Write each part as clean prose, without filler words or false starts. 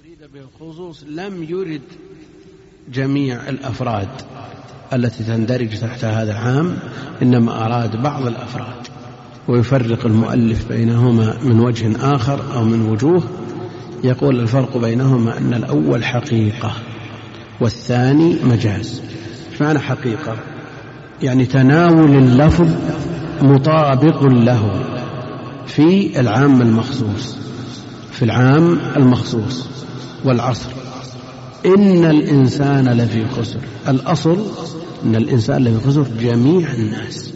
أريد بالخصوص لم يرد جميع الأفراد التي تندرج تحت هذا العام، إنما أراد بعض الأفراد، ويفرق المؤلف بينهما من وجه آخر أو من وجوه. يقول الفرق بينهما أن الأول حقيقة والثاني مجاز. معنى حقيقة يعني تناول اللفظ مطابق له في العام المخصوص، في العام المخصوص. والعصر إن الإنسان لفي خسر، الأصل إن الإنسان لفي خسر جميع الناس،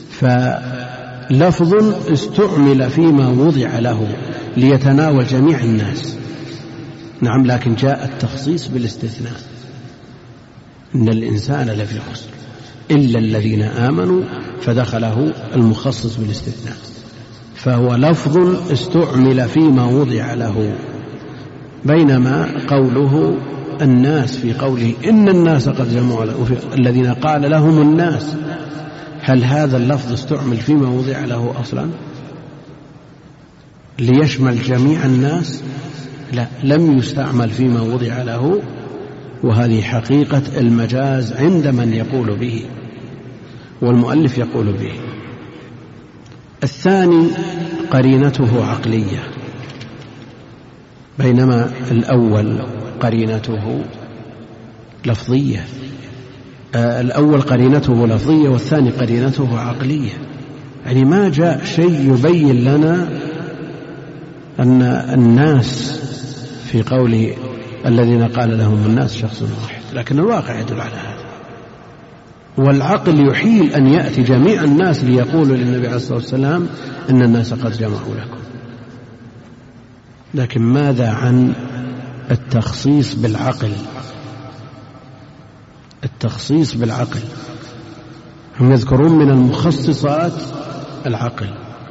فلفظ استعمل فيما وضع له ليتناول جميع الناس. نعم، لكن جاء التخصيص بالاستثناء، إن الإنسان لفي خسر إلا الذين آمنوا، فدخله المخصص بالاستثناء، فهو لفظ استعمل فيما وضع له. بينما قوله الناس في قوله إن الناس قد جمعوا الذين قال لهم الناس، هل هذا اللفظ استعمل فيما وضع له أصلا ليشمل جميع الناس؟ لا، لم يستعمل فيما وضع له، وهذه حقيقة المجاز عند من يقول به، والمؤلف يقول به. الثاني قرينته عقلية، بينما الأول قرينته لفظية. الأول قرينته لفظية والثاني قرينته عقلية، يعني ما جاء شيء يبين لنا أن الناس في قوله الذين قال لهم الناس شخص واحد، لكن الواقع يدل على هذا. والعقل يحيل أن يأتي جميع الناس ليقولوا للنبي عليه الصلاة والسلام إن الناس قد جمعوا لكم. لكن ماذا عن التخصيص بالعقل؟ التخصيص بالعقل، هم يذكرون من المخصصات العقل،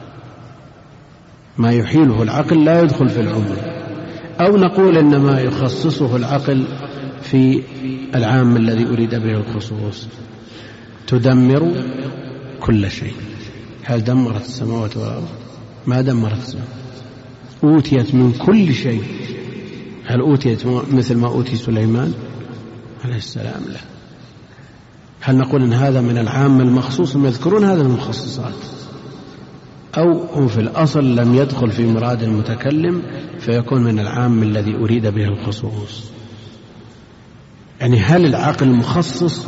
ما يحيله العقل لا يدخل في العموم، أو نقول إنما يخصصه العقل في العام الذي أريد به الخصوص. تدمر كل شيء. هل دمرت السماوات والأرض؟ ما دمرت السماوات، أوتيت من كل شيء. هل أوتيت مثل ما أوتي سليمان عليه السلام؟ لا. هل نقول إن هذا من العام المخصوص؟ هم يذكرون هذا من المخصصات، أو هم في الأصل لم يدخل في مراد المتكلم فيكون من العام الذي أريد به الخصوص. يعني هل العقل مخصص؟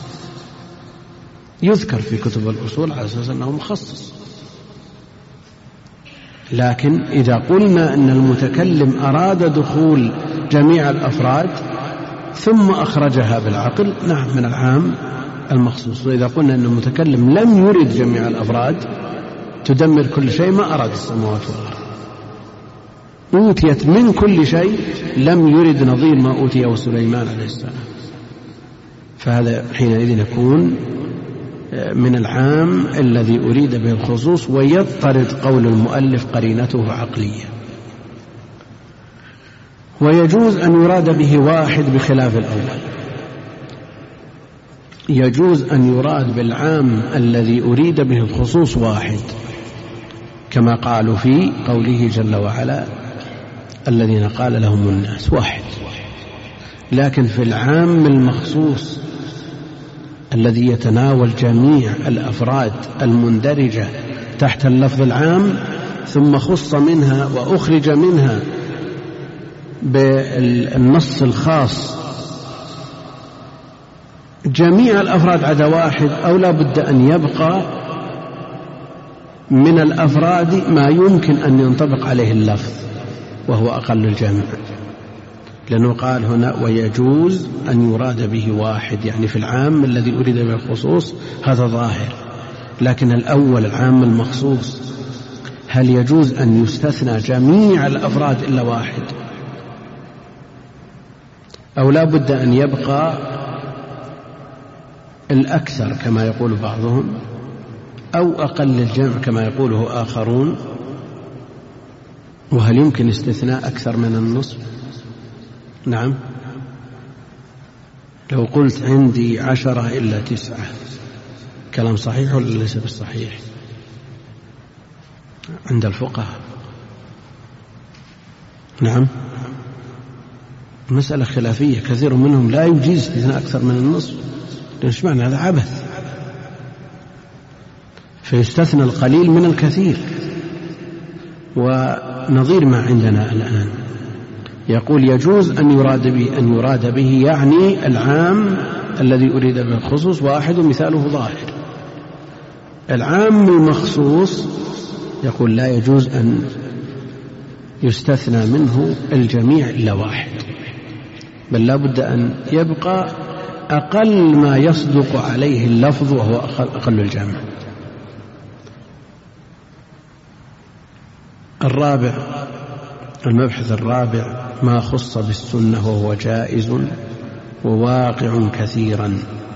يذكر في كتب الأصول على أساس أنه مخصص، لكن إذا قلنا أن المتكلم أراد دخول جميع الأفراد ثم أخرجها بالعقل، نعم من العام المخصوص. وإذا قلنا أن المتكلم لم يرد جميع الأفراد تدمر كل شيء، ما أراد السماوات والأرض، أوتيت من كل شيء، لم يرد نظير ما أوتيه سليمان عليه السلام، فهذا حينئذ يكون من العام الذي أريد به الخصوص، ويضطرد قول المؤلف قرينته عقلية. ويجوز أن يراد به واحد بخلاف الأول، يجوز أن يراد بالعام الذي أريد به الخصوص واحد، كما قالوا في قوله جل وعلا الذين قال لهم الناس، واحد. لكن في العام المخصوص الذي يتناول جميع الأفراد المندرجة تحت اللفظ العام، ثم خص منها وأخرج منها بالنص الخاص جميع الأفراد عدا واحد، أو لا بد أن يبقى من الأفراد ما يمكن أن ينطبق عليه اللفظ وهو أقل الجمع، لأنه قال هنا ويجوز أن يراد به واحد، يعني في العام الذي أريد به الخصوص، هذا ظاهر. لكن الأول العام المخصوص، هل يجوز أن يستثنى جميع الأفراد إلا واحد، أو لا بد أن يبقى الأكثر كما يقول بعضهم، أو أقل الجمع كما يقوله آخرون؟ وهل يمكن استثناء أكثر من النصف؟ نعم، لو قلت عندي 10 إلا 9، كلام صحيح ولا ليس بالصحيح عند الفقهاء؟ نعم، مسألة خلافية، كثير منهم لا يجيز استثناء أكثر من النصف، ليش معنى هذا عبث، فيستثنى القليل من الكثير. ونظير ما عندنا الآن يقول يجوز أن يراد به يعني العام الذي أريد به الخصوص، واحد مثاله ظاهر. العام المخصوص يقول لا يجوز أن يستثنى منه الجميع إلا واحد، بل لا بد أن يبقى أقل ما يصدق عليه اللفظ وهو أقل الجمع. المبحث الرابع ما خص بالسنة وهو جائز وواقع كثيرا،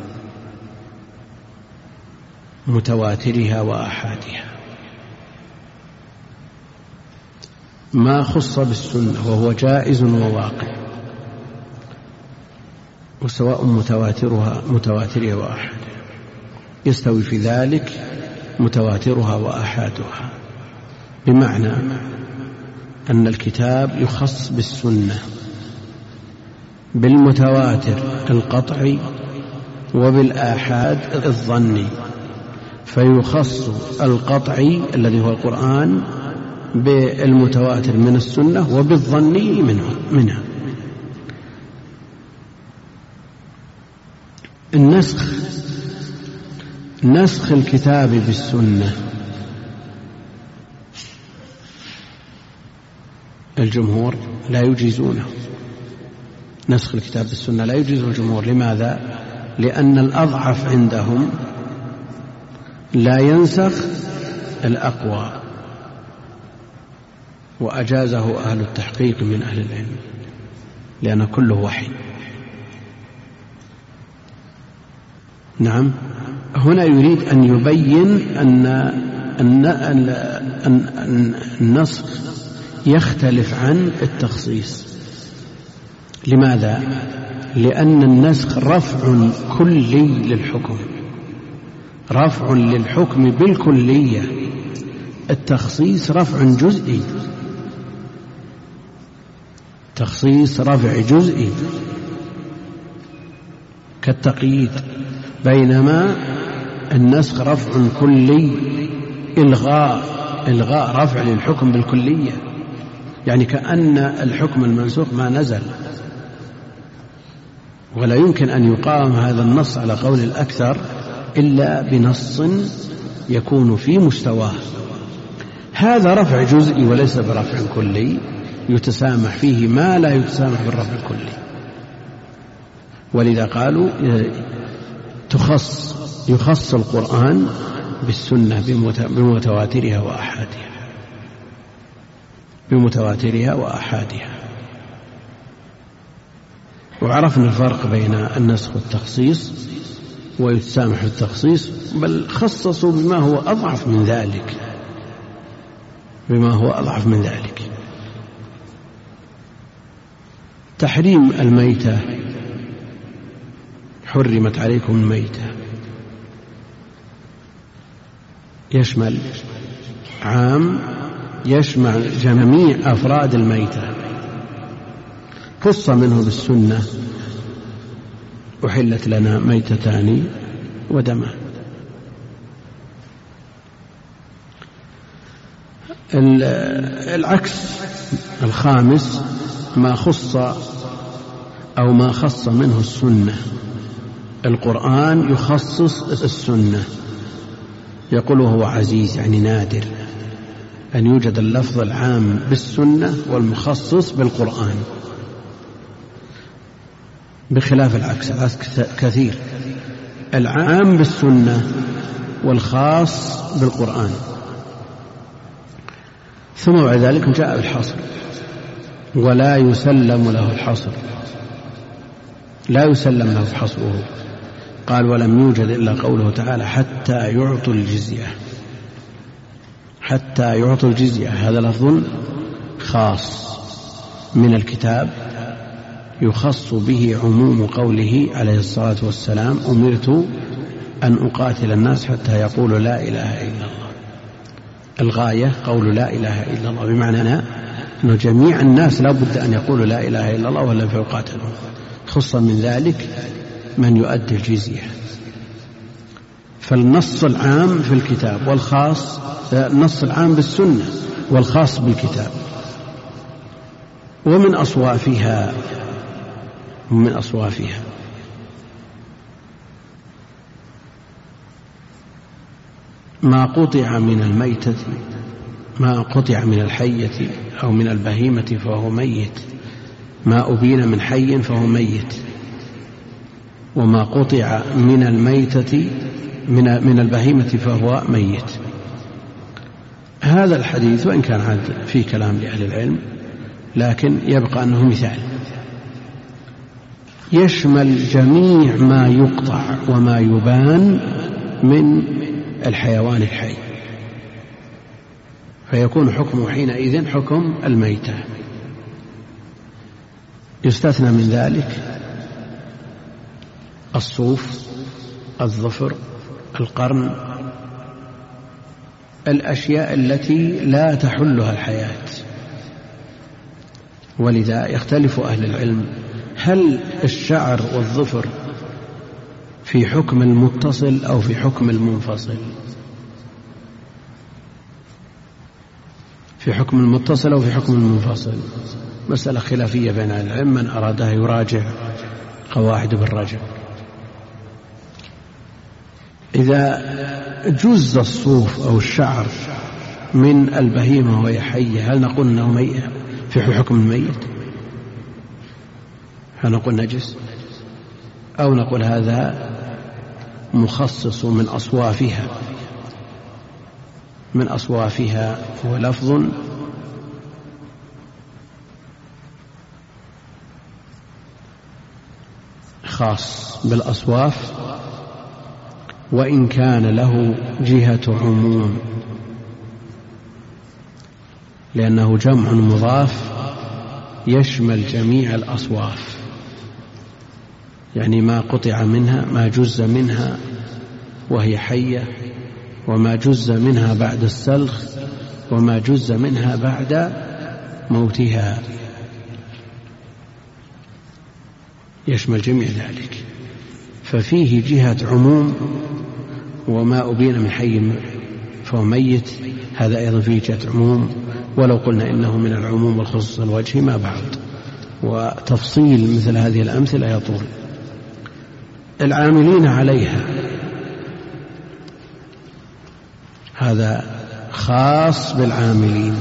متواترها وآحادها. ما خص بالسنة وهو جائز وواقع، وسواء متواترها وآحادها، يستوي في ذلك متواترها وآحادها، بمعنى أن الكتاب يخص بالسنة بالمتواتر القطعي وبالآحاد الظني، فيخص القطعي الذي هو القرآن بالمتواتر من السنة وبالظني منها. نسخ الكتاب بالسنة، الجمهور لا يجيزونه، نسخ الكتاب بالسنة لا يجيزه الجمهور. لماذا؟ لأن الأضعف عندهم لا ينسخ الأقوى، وأجازه أهل التحقيق من أهل العلم، لأن كله وحي. نعم، هنا يريد أن يبين أن النسخ يختلف عن التخصيص. لماذا؟ لأن النسخ رفع كلي للحكم، رفع للحكم بالكلية، التخصيص رفع جزئي، تخصيص رفع جزئي كالتقييد، بينما النسخ رفع كلي، إلغاء رفع للحكم بالكلية، يعني كأن الحكم المنسوخ ما نزل. ولا يمكن أن يقام هذا النص على قول الأكثر إلا بنص يكون في مستواه. هذا رفع جزئي وليس برفع كلي، يتسامح فيه ما لا يتسامح بالرفع الكلي، ولذا قالوا يخص القرآن بالسنة بمتواترها وآحادها. وعرفنا الفرق بين النسخ والتخصيص، ويتسامح التخصيص، بل خصصوا بما هو أضعف من ذلك، تحريم الميتة، حرمت عليكم الميتة، يشمل عام، يشمل جميع أفراد الميتة. خص منه بالسنة، أحلت لنا ميتتان ودمان. العكس الخامس ما خص منه السنة، القرآن يخصص السنة، يقول هو عزيز، يعني نادر أن يوجد اللفظ العام بالسنة والمخصص بالقرآن، بخلاف العكس كثير، العام بالسنة والخاص بالقرآن. ثم بعد ذلك جاء بالحصر، ولا يسلم له الحصر، لا يسلم له حصره. قال ولم يوجد إلا قوله تعالى حتى يعطوا الجزية، هذا لفظ خاص من الكتاب يخص به عموم قوله عليه الصلاة والسلام أمرت أن أقاتل الناس حتى يقولوا لا إله إلا الله. الغاية قول لا إله إلا الله، بمعنى أنه جميع الناس لا بد أن يقولوا لا إله إلا الله ولا فيقاتلون، خصوصا من ذلك من يؤدي الجزية. فالنص العام في الكتاب والخاص، النص العام بالسنة والخاص بالكتاب. ومن أصوافها ما قطع من الميتة، ما قطع من الحية أو من البهيمة فهو ميت، ما أبين من حي فهو ميت، وما قطع من الميتة من البهيمة فهو ميت. هذا الحديث وإن كان عاد في كلام لأهل العلم لكن يبقى أنه مثال يشمل جميع ما يقطع وما يبان من الحيوان الحي، فيكون حكمه حينئذ حكم الميتة. يستثنى من ذلك الصوف، الظفر، القرن، الأشياء التي لا تحلها الحياة. ولذا يختلف أهل العلم هل الشعر والظفر في حكم المتصل أو في حكم المنفصل؟ في حكم المتصل أو في حكم المنفصل؟ مسألة خلافية بين أهل العلم، من أرادها يراجع قواعد ابن رجب. إذا جز الصوف أو الشعر من البهيمة وهي حية هل نقول أنه في حكم الميت؟ هل نقول نجس أو نقول هذا مخصص من أصوافها هو لفظ خاص بالأصواف وإن كان له جهة عموم، لأنه جمع مضاف يشمل جميع الأصواف، يعني ما قطع منها، ما جز منها وهي حية، وما جز منها بعد السلخ، وما جز منها بعد موتها، يشمل جميع ذلك. ففيه جهة عموم، وما أبين من حي فهو ميت، هذا أيضا فيه جهة عموم، ولو قلنا إنه من العموم والخصوص الوجه ما بعد، وتفصيل مثل هذه الأمثلة يطول. العاملين عليها هذا خاص بالعاملين،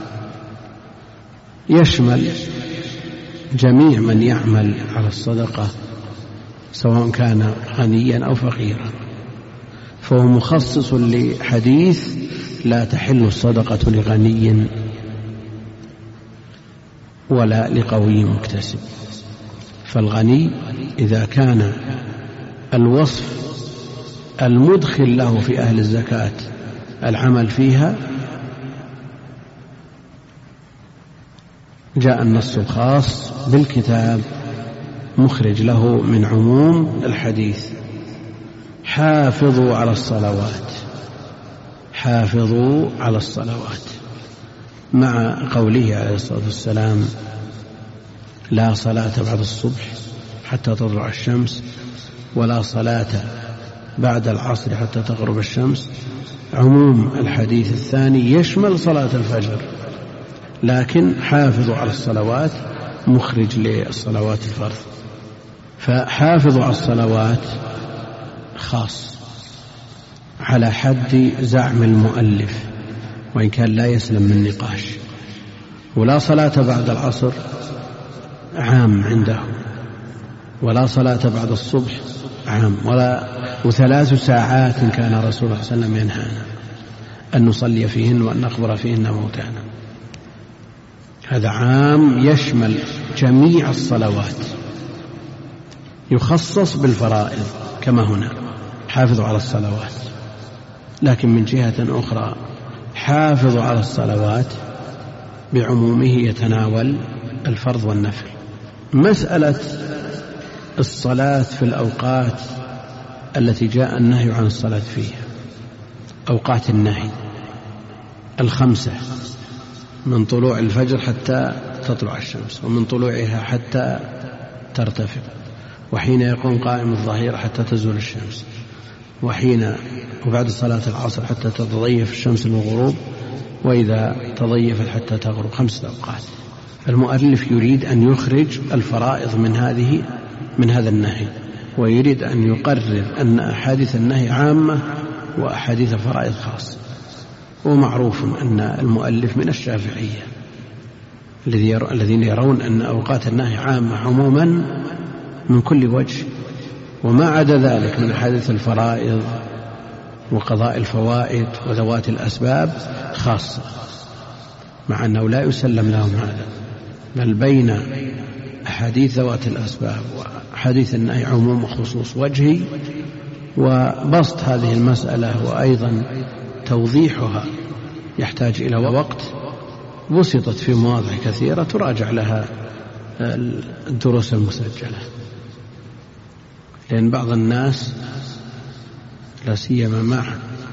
يشمل جميع من يعمل على الصدقة سواء كان غنيا أو فقيرا، فهو مخصص لحديث لا تحل الصدقة لغني ولا لقوي مكتسب. فالغني إذا كان الوصف المدخل له في أهل الزكاة العمل فيها جاء النص الخاص بالكتاب مخرج له من عموم الحديث: حافظوا على الصلوات، حافظوا على الصلوات، مع قوله عليه الصلاة والسلام: لا صلاة بعد الصبح حتى تطلع الشمس، ولا صلاة بعد العصر حتى تغرب الشمس. عموم الحديث الثاني يشمل صلاة الفجر، لكن حافظوا على الصلوات مخرج للصلوات الفرض. فحافظوا على الصلوات خاص على حد زعم المؤلف، وإن كان لا يسلم من نقاش. ولا صلاة بعد العصر عام عنده، ولا صلاة بعد الصبح عام، و3 ساعات كان رسول الله صلى الله عليه وسلم ينهانا أن نصلي فيهن وأن نقبر فيهن موتانا. هذا عام يشمل جميع الصلوات، يخصص بالفرائض كما هنا حافظوا على الصلوات. لكن من جهة أخرى حافظوا على الصلوات بعمومه يتناول الفرض والنفل. مسألة الصلاة في الأوقات التي جاء النهي عن الصلاة فيها، أوقات النهي 5 من طلوع الفجر حتى تطلع الشمس، ومن طلوعها حتى ترتفع، وحين يقوم قائم الظهيرة حتى تزول الشمس، وبعد صلاة العصر حتى تتضيف الشمس للغروب، وإذا تضيفت حتى تغرب، 5 أوقات. المؤلف يريد أن يخرج الفرائض من هذا النهي، ويريد أن يقرر أن أحاديث النهي عامة وأحاديث الفرائض خاصة. ومعروف أن المؤلف من الشافعية الذين يرون أن أوقات النهي عامة عموما من كل وجه، وما عدا ذلك من أحاديث الفرائض وقضاء الفوائد وذوات الأسباب خاصة، مع أنه لا يسلم لهم هذا، بل بين أحاديث ذوات الأسباب وأحاديث النهي عموم وخصوص وجهي. وبسط هذه المسألة وأيضا توضيحها يحتاج إلى وقت، بسطت في مواضع كثيرة تراجع لها الدروس المسجلة، لأن بعض الناس لا سيما مع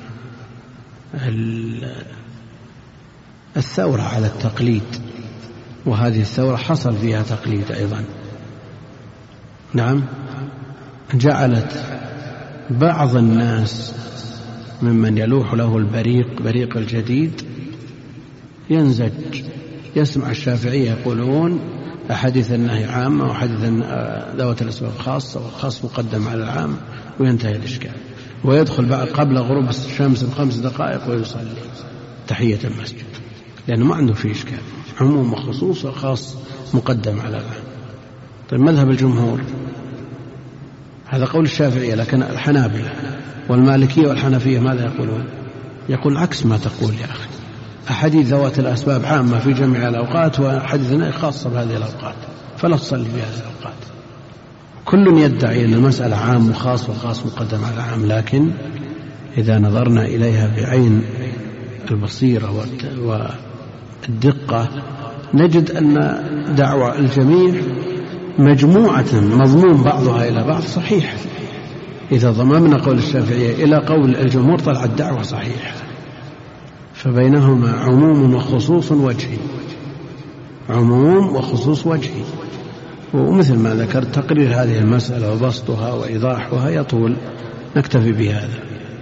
الثورة على التقليد، وهذه الثورة حصل فيها تقليد أيضا، نعم، جعلت بعض الناس ممن يلوح له بريق الجديد ينزج، يسمع الشافعية يقولون أحاديث النهي عامة وأحاديث ذوات الأسباب خاصة، والخاص مقدم على العام، وينتهي الإشكال، ويدخل بعد قبل غروب الشمس ب5 دقائق ويصلي تحية المسجد، لأنه ما عنده فيه إشكال، عموم وخصوص وخاص مقدم على العام. طيب مذهب الجمهور هذا قول الشافعية، لكن الحنابلة والمالكية والحنفية ماذا يقولون؟ يقول عكس ما تقول يا أخي، أحاديث ذوات الأسباب عامة في جميع الأوقات، وأحاديث النهي خاصة بهذه الأوقات، فلا تصلي في هذه الأوقات. كل يدعي أن المسألة عام وخاص، والخاص مقدم على العام، لكن إذا نظرنا إليها بعين البصيرة والدقة نجد أن دعوة الجميع مجموعة مضمون بعضها إلى بعض صحيح. إذا ضممنا قول الشافعية إلى قول الجمهور طلعت الدعوة صحيحة، فبينهما عموم وخصوص وجهي، عموم وخصوص وجهي. ومثل ما ذكرت تقرير هذه المسألة وبسطها وإيضاحها يطول، نكتفي بهذا.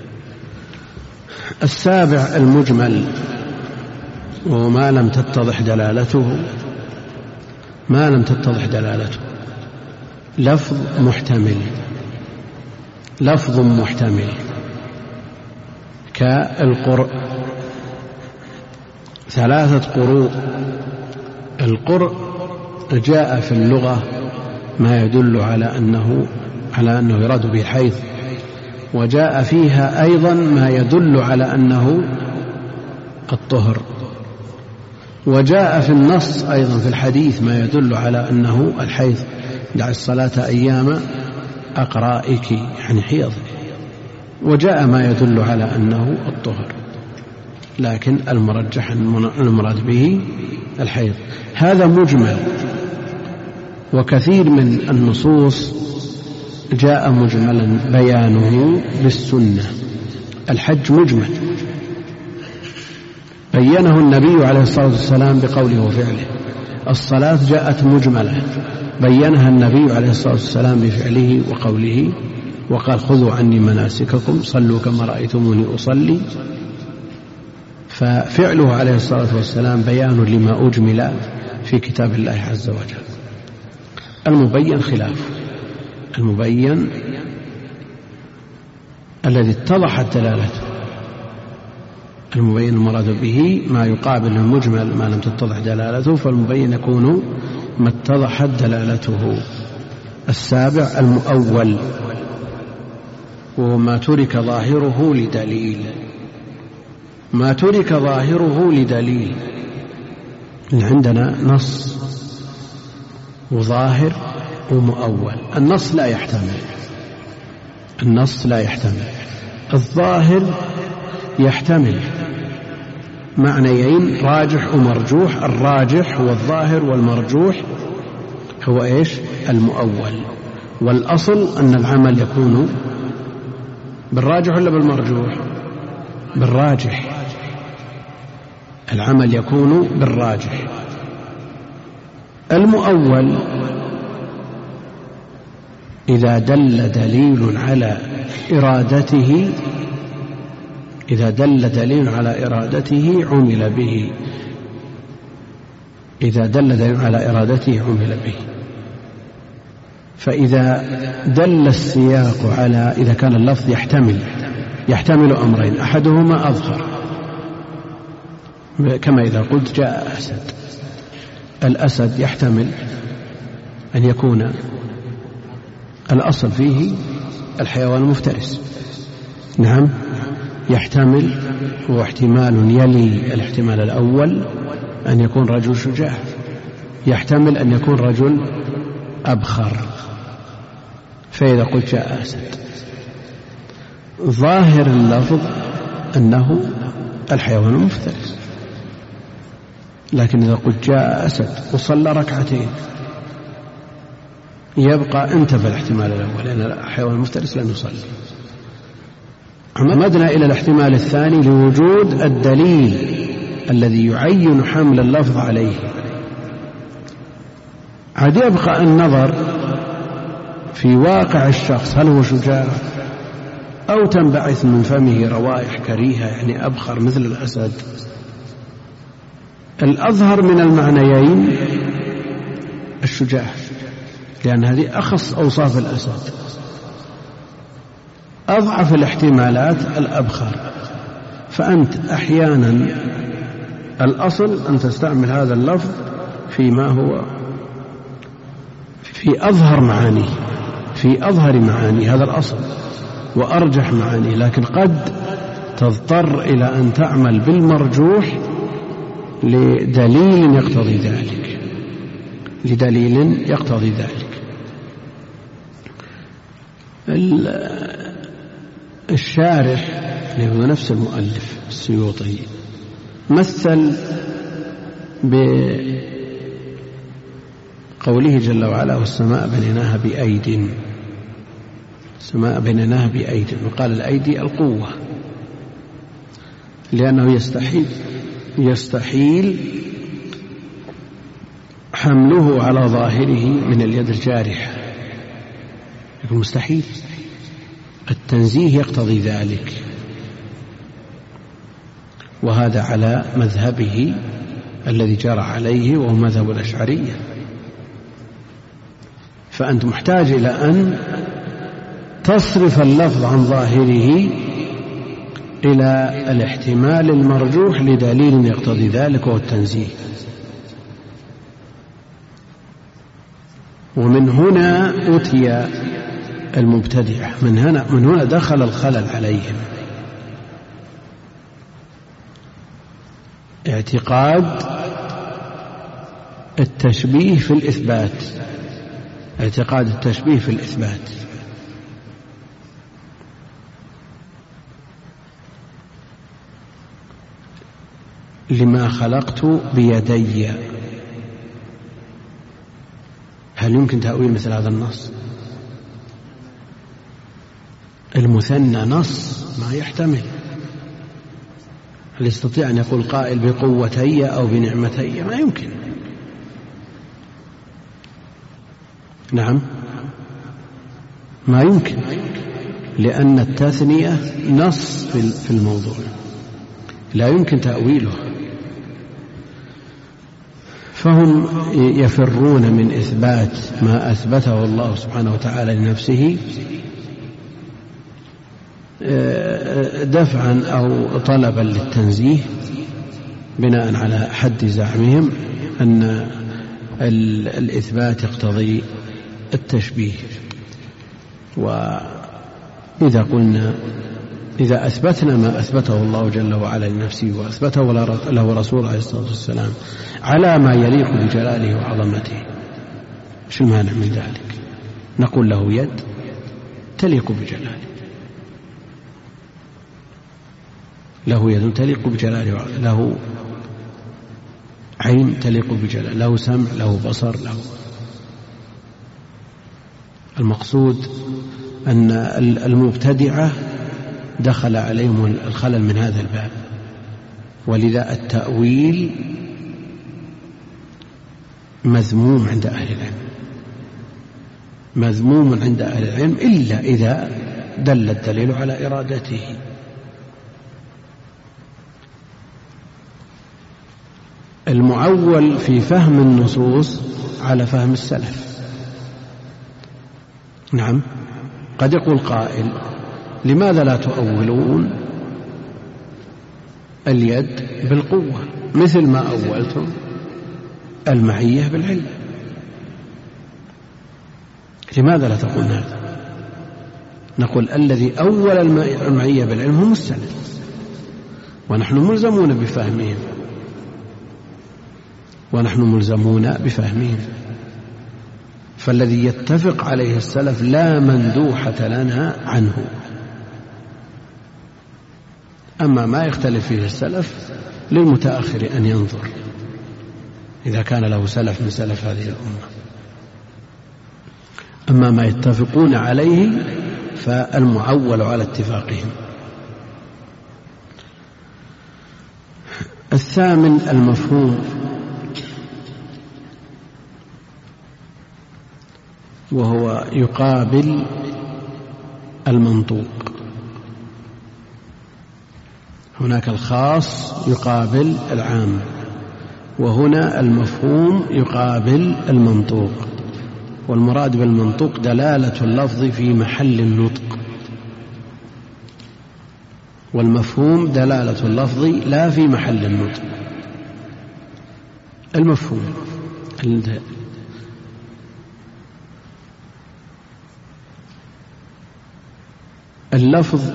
7 المجمل، وما لم تتضح دلالته، ما لم تتضح دلالته لفظ محتمل، لفظ محتمل كالقرء، 3 قروء. القرء جاء في اللغة ما يدل على أنه يراد به الحيض، وجاء فيها أيضا ما يدل على أنه الطهر، وجاء في النص أيضا في الحديث ما يدل على أنه الحيض، دع الصلاة أيام أقرائك، يعني حيض، وجاء ما يدل على أنه الطهر، لكن المرجح المراد به الحيض. هذا مجمل، وكثير من النصوص جاء مجملا بيانه بالسنة. الحج مجمل بينه النبي عليه الصلاة والسلام بقوله وفعله، الصلاة جاءت مجملة بينها النبي عليه الصلاة والسلام بفعله وقوله، وقال خذوا عني مناسككم صلوا كما رأيتموني أصلي. ففعله عليه الصلاة والسلام بيان لما أجمل في كتاب الله عز وجل. المبين خلاف المبين الذي اتضحت دلالته، المبين المراد به ما يقابل المجمل ما لم تتضح دلالته، فالمبين يكون ما اتضحت دلالته. 7 المؤول، وما ترك ظاهره لدليل، ما ترك ظاهره لدليل. عندنا نص وظاهر ومؤول. النص لا يحتمل، النص لا يحتمل، الظاهر يحتمل معنيين راجح ومرجوح. الراجح هو الظاهر، والمرجوح هو إيش؟ المؤول. والأصل أن العمل يكون بالراجح ولا بالمرجوح؟ بالراجح. العمل يكون بالراجح. المؤول إذا دل دليل على إرادته، إذا دل دليل على إرادته عمل به، إذا دل دليل على إرادته عمل به. فإذا دل السياق على، إذا كان اللفظ يحتمل أمرين أحدهما أظهر، كما إذا قلت جاء أسد، الأسد يحتمل أن يكون الأصل فيه الحيوان المفترس، نعم، يحتمل، هو احتمال يلي الاحتمال الأول أن يكون رجل شجاع، يحتمل أن يكون رجل أبخر. فإذا قلت جاء أسد ظاهر اللفظ أنه الحيوان المفترس، لكن إذا قلت جاء أسد وصلى ركعتين يبقى انتفى الاحتمال الأول، لأن الحيوان المفترس لن يصلي. عمدنا إلى الاحتمال الثاني لوجود الدليل الذي يعين حمل اللفظ عليه. عاد يبقى النظر في واقع الشخص، هل هو شجاع أو تنبعث من فمه روائح كريهة يعني أبخر مثل الأسد. الأظهر من المعنيين الشجاع، لأن هذه أخص أوصاف الأسد. أضعف الاحتمالات الأبخر. فأنت أحيانا الأصل أن تستعمل هذا اللفظ فيما هو في أظهر معانيه، في أظهر معاني، هذا الأصل وأرجح معاني، لكن قد تضطر إلى أن تعمل بالمرجوح لدليل يقتضي ذلك، لدليل يقتضي ذلك. الشارح اللي هو نفس المؤلف السيوطي مثل بقوله جل وعلا والسماء بنيناها بأيد، السماء بنيناها بأيد، وقال الأيدي القوة، لأنه يستحيل حمله على ظاهره من اليد الجارحة، يكون مستحيل، التنزيه يقتضي ذلك، وهذا على مذهبه الذي جرى عليه وهو مذهب الأشعرية. فأنت محتاج إلى أن تصرف اللفظ عن ظاهره إلى الاحتمال المرجوح لدليل يقتضي ذلك وهو التنزيه. ومن هنا أتي المبتدعة، من هنا دخل الخلل عليهم، اعتقاد التشبيه في الإثبات، اعتقاد التشبيه في الإثبات. لما خلقت بيدي، هل يمكن تأويل مثل هذا النص؟ المثنى نص ما يحتمل. هل يستطيع أن يقول قائل بقوتي أو بنعمتي؟ ما يمكن. نعم ما يمكن، لأن التثنية نص في الموضوع لا يمكن تأويله. فهم يفرون من إثبات ما أثبته الله سبحانه وتعالى لنفسه دفعا أو طلبا للتنزيه، بناء على حد زعمهم أن الإثبات يقتضي التشبيه. وإذا قلنا إذا أثبتنا ما أثبته الله جل وعلا لنفسه وأثبته له رسوله عليه الصلاة والسلام على ما يليق بجلاله وعظمته، شو المانع من ذلك؟ نقول له يد تليق بجلاله، له يد تليق بجلاله، له عين تليق بجلاله، له سمع، له بصر، له. المقصود أن المبتدعة دخل عليهم الخلل من هذا الباب، ولذا التأويل مذموم عند أهل العلم، مذموم عند أهل العلم إلا إذا دل الدليل على إرادته. المعول في فهم النصوص على فهم السلف. نعم، قد يقول قائل: لماذا لا تؤولون اليد بالقوة مثل ما أولتم المعية بالعلم؟ لماذا لا تقول هذا؟ نقول: الذي أول المعية بالعلم هم السلف، ونحن ملزمون بفهمهم، ونحن ملزمون بفهمهم. فالذي يتفق عليه السلف لا مندوحة لنا عنه. أما ما يختلف فيه السلف للمتأخر أن ينظر إذا كان له سلف من سلف هذه الأمة. أما ما يتفقون عليه فالمعول على اتفاقهم. الثامن المفهوم، وهو يقابل المنطوق. هناك الخاص يقابل العام، وهنا المفهوم يقابل المنطوق. والمراد بالمنطوق دلالة اللفظ في محل النطق، والمفهوم دلالة اللفظ لا في محل النطق. المفهوم اللفظ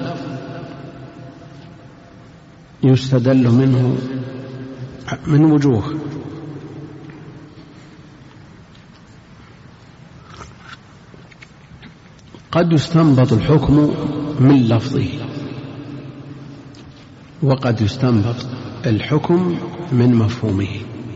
يستدل منه من وجوه: قد يستنبط الحكم من لفظه، وقد يستنبط الحكم من مفهومه.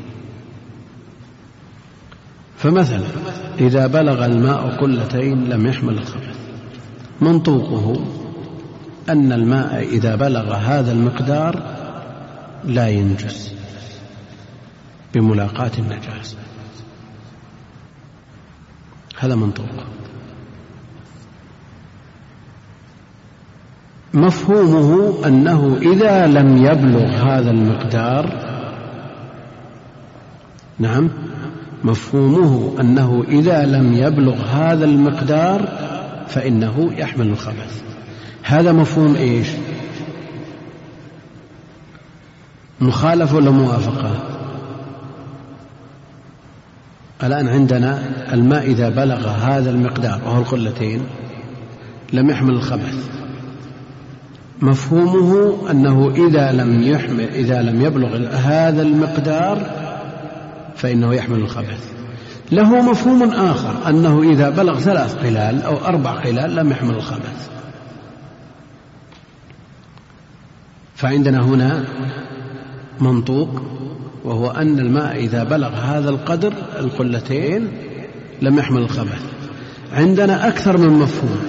فمثلا إذا بلغ الماء قلتين لم يحمل الخبث، منطوقه أن الماء إذا بلغ هذا المقدار لا ينجس بملاقاة النجاسة، هذا منطوق. مفهومه أنه إذا لم يبلغ هذا المقدار، نعم، مفهومه أنه إذا لم يبلغ هذا المقدار فإنه يحمل الخبث. هذا مفهوم إيش؟ مخالفة ولا موافقة؟ الآن عندنا الماء إذا بلغ هذا المقدار وهو القلتين لم يحمل الخبث، مفهومه أنه إذا لم يبلغ هذا المقدار فإنه يحمل الخبث. له مفهوم آخر أنه إذا بلغ 3 قلال أو 4 قلال لم يحمل الخبث. فعندنا هنا منطوق، وهو أن الماء إذا بلغ هذا القدر القلتين لم يحمل الخبث. عندنا أكثر من مفهوم.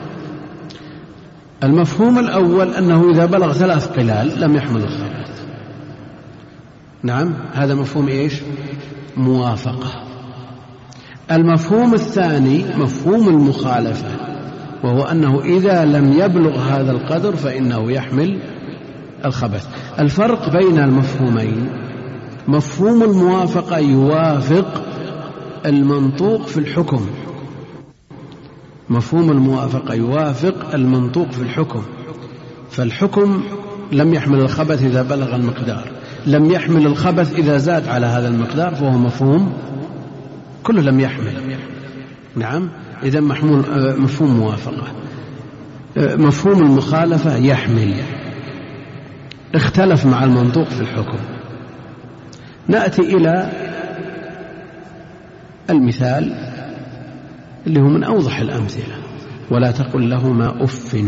المفهوم الأول أنه إذا بلغ 3 قلال لم يحمل الخبث، نعم، هذا مفهوم إيش؟ موافقة. المفهوم الثاني مفهوم المخالفة، وهو أنه إذا لم يبلغ هذا القدر فإنه يحمل الخبث. الفرق بين المفهومين: مفهوم الموافقة يوافق المنطوق في الحكم، مفهوم الموافقة يوافق المنطوق في الحكم. فالحكم لم يحمل الخبث إذا بلغ المقدار، لم يحمل الخبث إذا زاد على هذا المقدار، فهو مفهوم كله لم يحمل، نعم. إذا مفهوم موافقة. مفهوم المخالفة يحمل، اختلف مع المنطوق في الحكم. نأتي إلى المثال اللي هو من أوضح الأمثلة: ولا تقل لهما أف.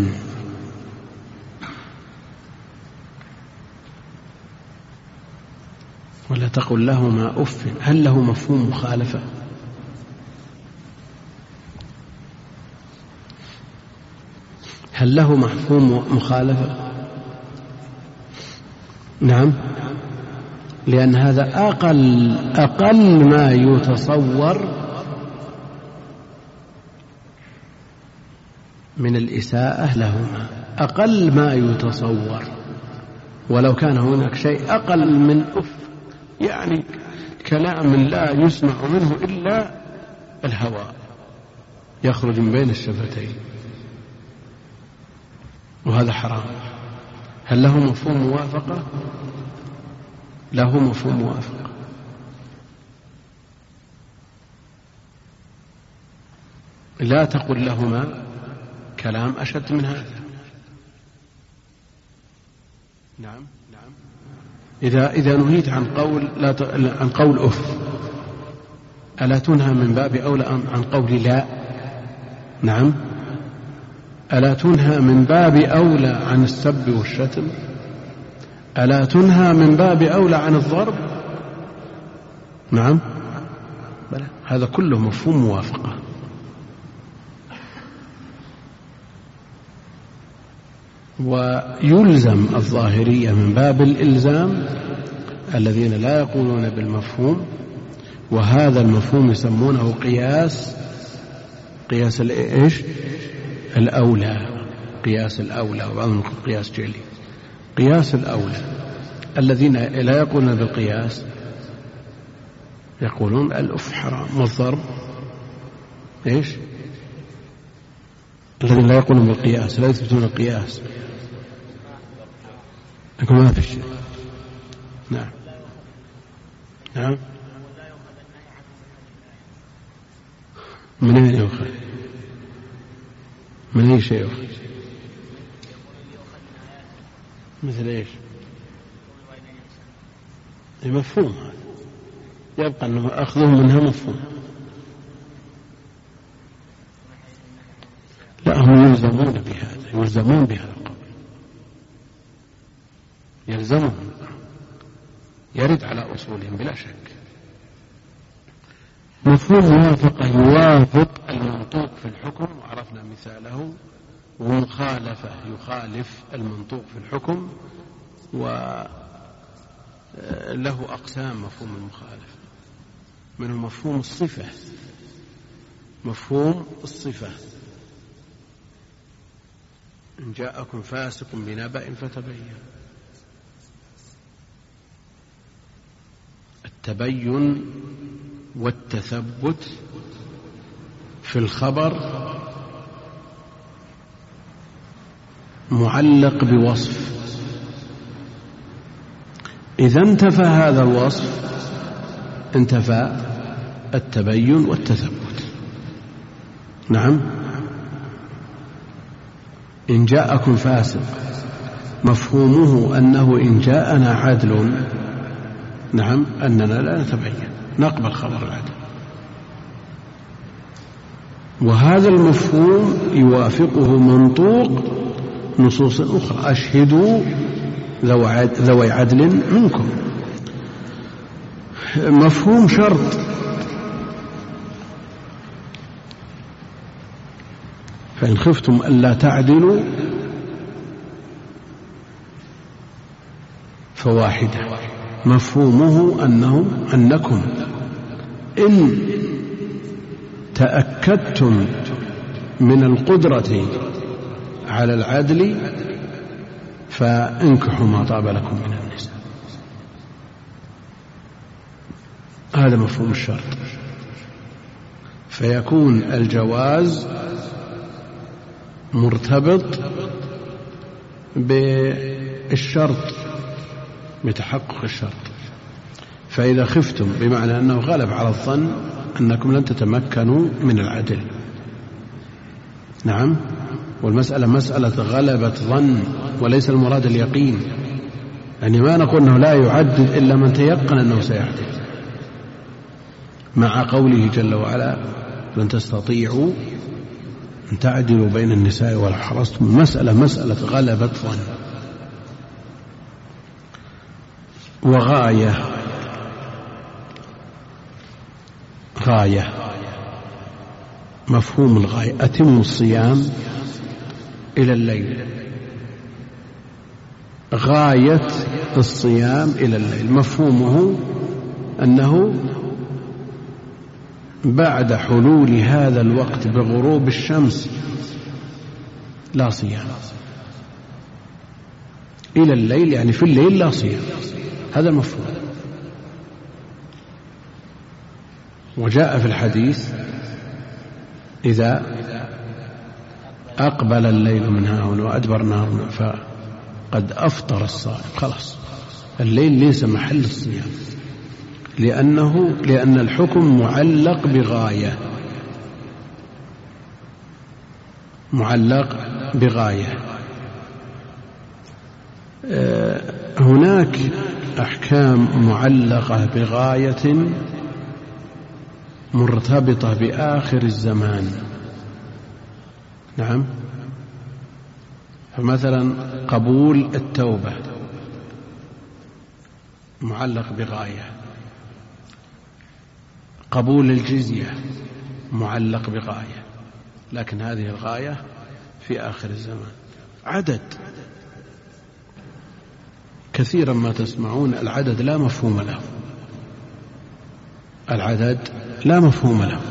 ولا تقل لهما أف، هل له مفهوم مخالفة؟ هل له مفهوم مخالفة؟ نعم، لأن هذا أقل ما يتصور من الإساءة لهما، أقل ما يتصور. ولو كان هناك شيء أقل من يعني كلام لا يسمع منه إلا الهواء يخرج من بين الشفتين، وهذا حرام. هل له مفهوم موافقة؟ له مفهوم موافقة. لا تقل لهما كلام أشد من هذا. نعم. إذا نهيت عن قول أف، ألا تنهى من باب أولى عن قول لا؟ نعم. ألا تنهى من باب أولى عن السب والشتم؟ ألا تنهى من باب أولى عن الضرب؟ نعم. بلى. هذا كله مفهوم موافقة. ويلزم الظاهرية من باب الإلزام الذين لا يقولون بالمفهوم، وهذا المفهوم يسمونه قياس الأولى، قياس الأولى، وبعضهم يقول قياس جلي. قياس الأولى الذين لا يقولون بالقياس يقولون الأف حرام والضرب الذين لا يقولون بالقياس، لا يثبتون القياس، يقول ما في شيء. نعم. من أين يؤخذ؟ من أي شيء يؤخذ؟ مثل إيش؟ مفهوم هذا، يبقى أنه أخذه منها مفهوم. لا، هم يلزمون بهذا القول، يلزمهم، يرد على أصولهم بلا شك. مفهوم موافقة يوافق المنطوق في الحكم، وعرفنا مثاله. ومخالفة يخالف المنطوق في الحكم، وله أقسام مفهوم المخالفة، منه مفهوم الصفة. مفهوم الصفة: إن جاءكم فاسق بنبأ فتبين. التبين والتثبت في الخبر معلق بوصف، إذا انتفى هذا الوصف انتفى التبين والتثبت. نعم. إن جاءكم فاسق مفهومه أنه إن جاءنا عدل، نعم، أننا لا نتبين، نقبل خبر العدل. وهذا المفهوم يوافقه منطوق نصوص أخرى: أشهدوا ذوي عدل منكم. مفهوم شرط: فإن خفتم ألا تعدلوا فواحدة. مفهومه أنكم إن تأكدتم من القدرة على العدل فانكحوا ما طاب لكم من النساء. هذا مفهوم الشرط، فيكون الجواز مرتبط بالشرط، بتحقق الشرط. فإذا خفتم بمعنى أنه غلب على الظن أنكم لن تتمكنوا من العدل. نعم. والمسألة مسألة غلبة ظن، وليس المراد اليقين. يعني ما نقول أنه لا يعدل إلا من تيقن أنه سيعدل، مع قوله جل وعلا: لن تستطيعوا أن تعدلوا بين النساء ولو حرصتم. المسألة مسألة غلبة ظن. وغاية مفهوم الغاية: أتموا الصيام إلى الليل. غاية الصيام إلى الليل، مفهومه أنه بعد حلول هذا الوقت بغروب الشمس لا صيام، إلى الليل يعني في الليل لا صيام، هذا مفهوم. وجاء في الحديث إذا أقبل الليل من هنا وأدبر النهار فقد أفطر الصائم، خلاص الليل ليس محل الصيام، لأن الحكم معلق بغاية، معلق بغاية. هناك أحكام معلقة بغاية مرتبطة بآخر الزمان. نعم، فمثلا قبول التوبة معلق بغاية، قبول الجزية معلق بغاية، لكن هذه الغاية في آخر الزمان. عدد كثيرا ما تسمعون العدد لا مفهوم له، العدد لا مفهوم له،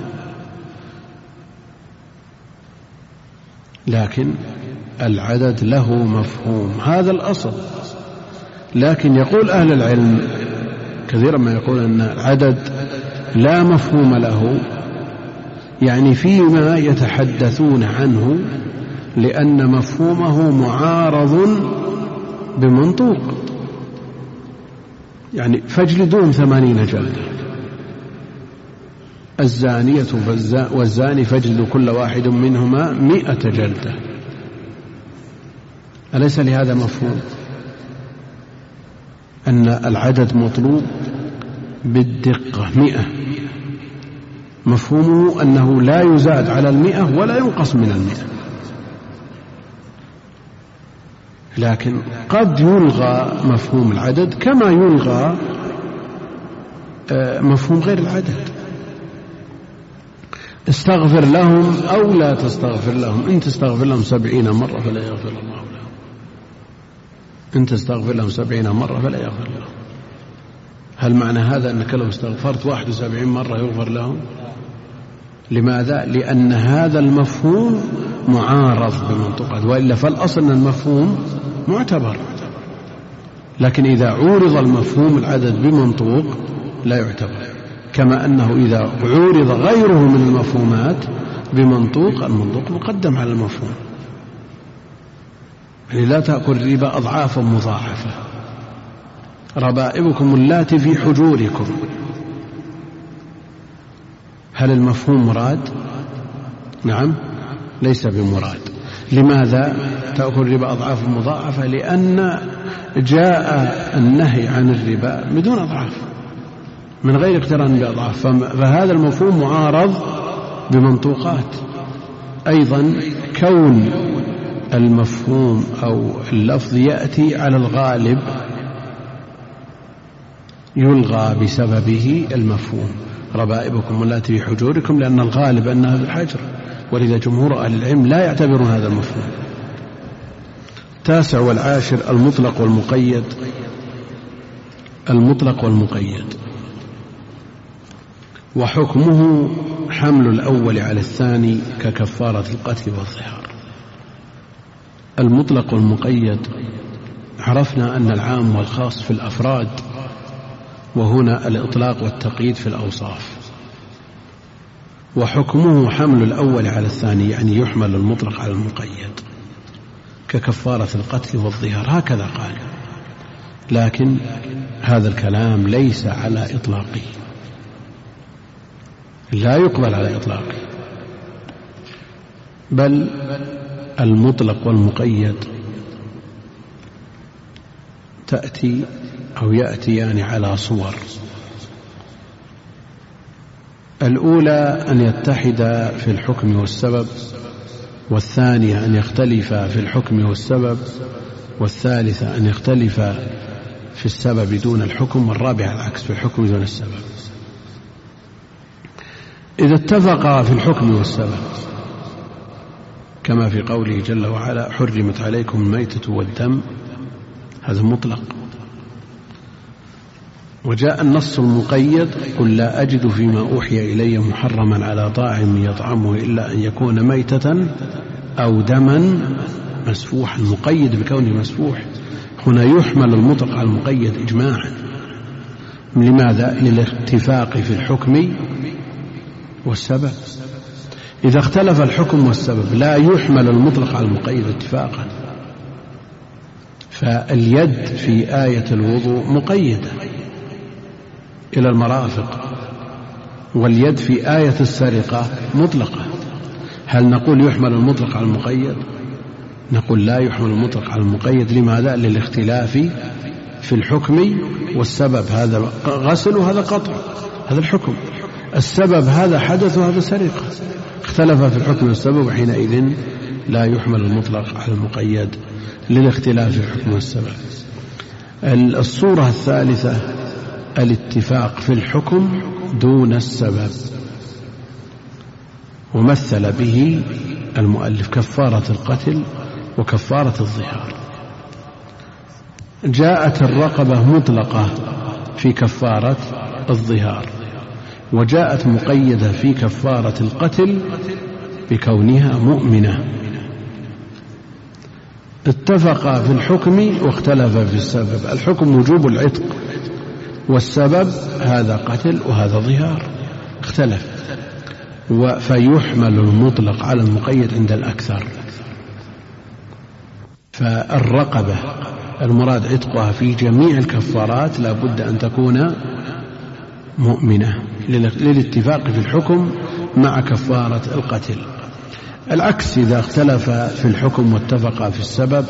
لكن العدد له مفهوم، هذا الأصل. لكن يقول أهل العلم كثيرا ما يقول أن العدد لا مفهوم له، يعني فيما يتحدثون عنه لأن مفهومه معارض بمنطوق، يعني فاجلدوهم 80 جلدة، الزانية والزاني فاجلدوا كل واحد منهما 100 جلدة، أليس لهذا مفهوم؟ أن العدد مطلوب بالدقة 100، مفهومه أنه لا يزاد على 100 ولا ينقص من 100. لكن قد يلغى مفهوم العدد كما يلغى مفهوم غير العدد. استغفر لهم أو لا تستغفر لهم، إن تستغفر لهم 70 مرة فلا يغفر الله لهم، إن تستغفر لهم 70 مرة فلا يغفر لهم. هل معنى هذا أنك لو استغفرت 71 مرة يغفر لهم؟ لماذا؟ لأن هذا المفهوم معارض بالمنطق، وإلا فالأصل أن المفهوم معتبر، لكن إذا عورض المفهوم العدد بمنطوق لا يعتبر، كما أنه إذا عورض غيره من المفهومات بمنطوق المنطوق مقدم على المفهوم. يعني لا تأكل الربا أضعافا مضاعفة، ربائبكم اللاتي في حجوركم، هل المفهوم مراد؟ نعم، ليس بمراد. لماذا تأكل الربا أضعافا مضاعفة؟ لأن جاء النهي عن الربا بدون أضعاف، من غير اقتران بأضعاف، فهذا المفهوم معارض بمنطوقات. أيضا كون المفهوم أو اللفظ يأتي على الغالب يلغى بسببه المفهوم، ربائبكم اللاتي في حجوركم، لأن الغالب أنها في الحجر، ولذا جمهور أهل العلم لا يعتبرون هذا المفهوم. 9 والعاشر المطلق والمقيد. المطلق والمقيد وحكمه حمل الأول على الثاني ككفارة القتل والظهار. المطلق والمقيد عرفنا أن العام والخاص في الأفراد، وهنا الإطلاق والتقييد في الأوصاف. وحكمه حمل الأول على الثاني، يعني يحمل المطلق على المقيد ككفارة القتل والظهار، هكذا قال. لكن هذا الكلام ليس على إطلاقه، لا يقبل على إطلاقه، بل المطلق والمقيد تأتي أو يأتيان على صور. الأولى أن يتحد في الحكم والسبب، والثانية أن يختلف في الحكم والسبب، والثالثة أن يختلف في السبب دون الحكم، والرابعة العكس في الحكم دون السبب. إذا اتفقا في الحكم والسبب كما في قوله جل وعلا: حرمت عليكم الميتة والدم هذا مطلق. وجاء النص المقيد: قل لا أجد فيما أوحي إلي محرما على طاعم يطعمه إلا أن يكون ميتة أو دما مسفوحا. مقيد بكونه مسفوح. هنا يحمل المطلق على المقيد إجماعا. لماذا؟ للاتفاق في الحكم والسبب. إذا اختلف الحكم والسبب لا يحمل المطلق على المقيد اتفاقا. فاليد في آية الوضوء مقيدة إلى المرافق، واليد في آية السرقة مطلقة. هل نقول يحمل المطلق على المقيد؟ نقول لا يحمل المطلق على المقيد. لماذا؟ للاختلاف في الحكم والسبب. هذا غسل وهذا قطع، هذا الحكم. السبب هذا حدث وهذا سرقة، اختلف في الحكم والسبب، وحينئذ لا يحمل المطلق على المقيد للاختلاف في الحكم والسبب. الصورة الثالثة الاتفاق في الحكم دون السبب، ومثل به المؤلف كفارة القتل وكفارة الظهار. جاءت الرقبة مطلقة في كفارة الظهار، وجاءت مقيدة في كفارة القتل بكونها مؤمنة. اتفقا في الحكم واختلفا في السبب. الحكم وجوب العتق، والسبب هذا قتل وهذا ظهار، اختلف. فيحمل المطلق على المقيد عند الأكثر. فالرقبة المراد عتقها في جميع الكفارات لا بد أن تكون مؤمنة للاتفاق في الحكم مع كفارة القتل. العكس إذا اختلف في الحكم واتفق في السبب،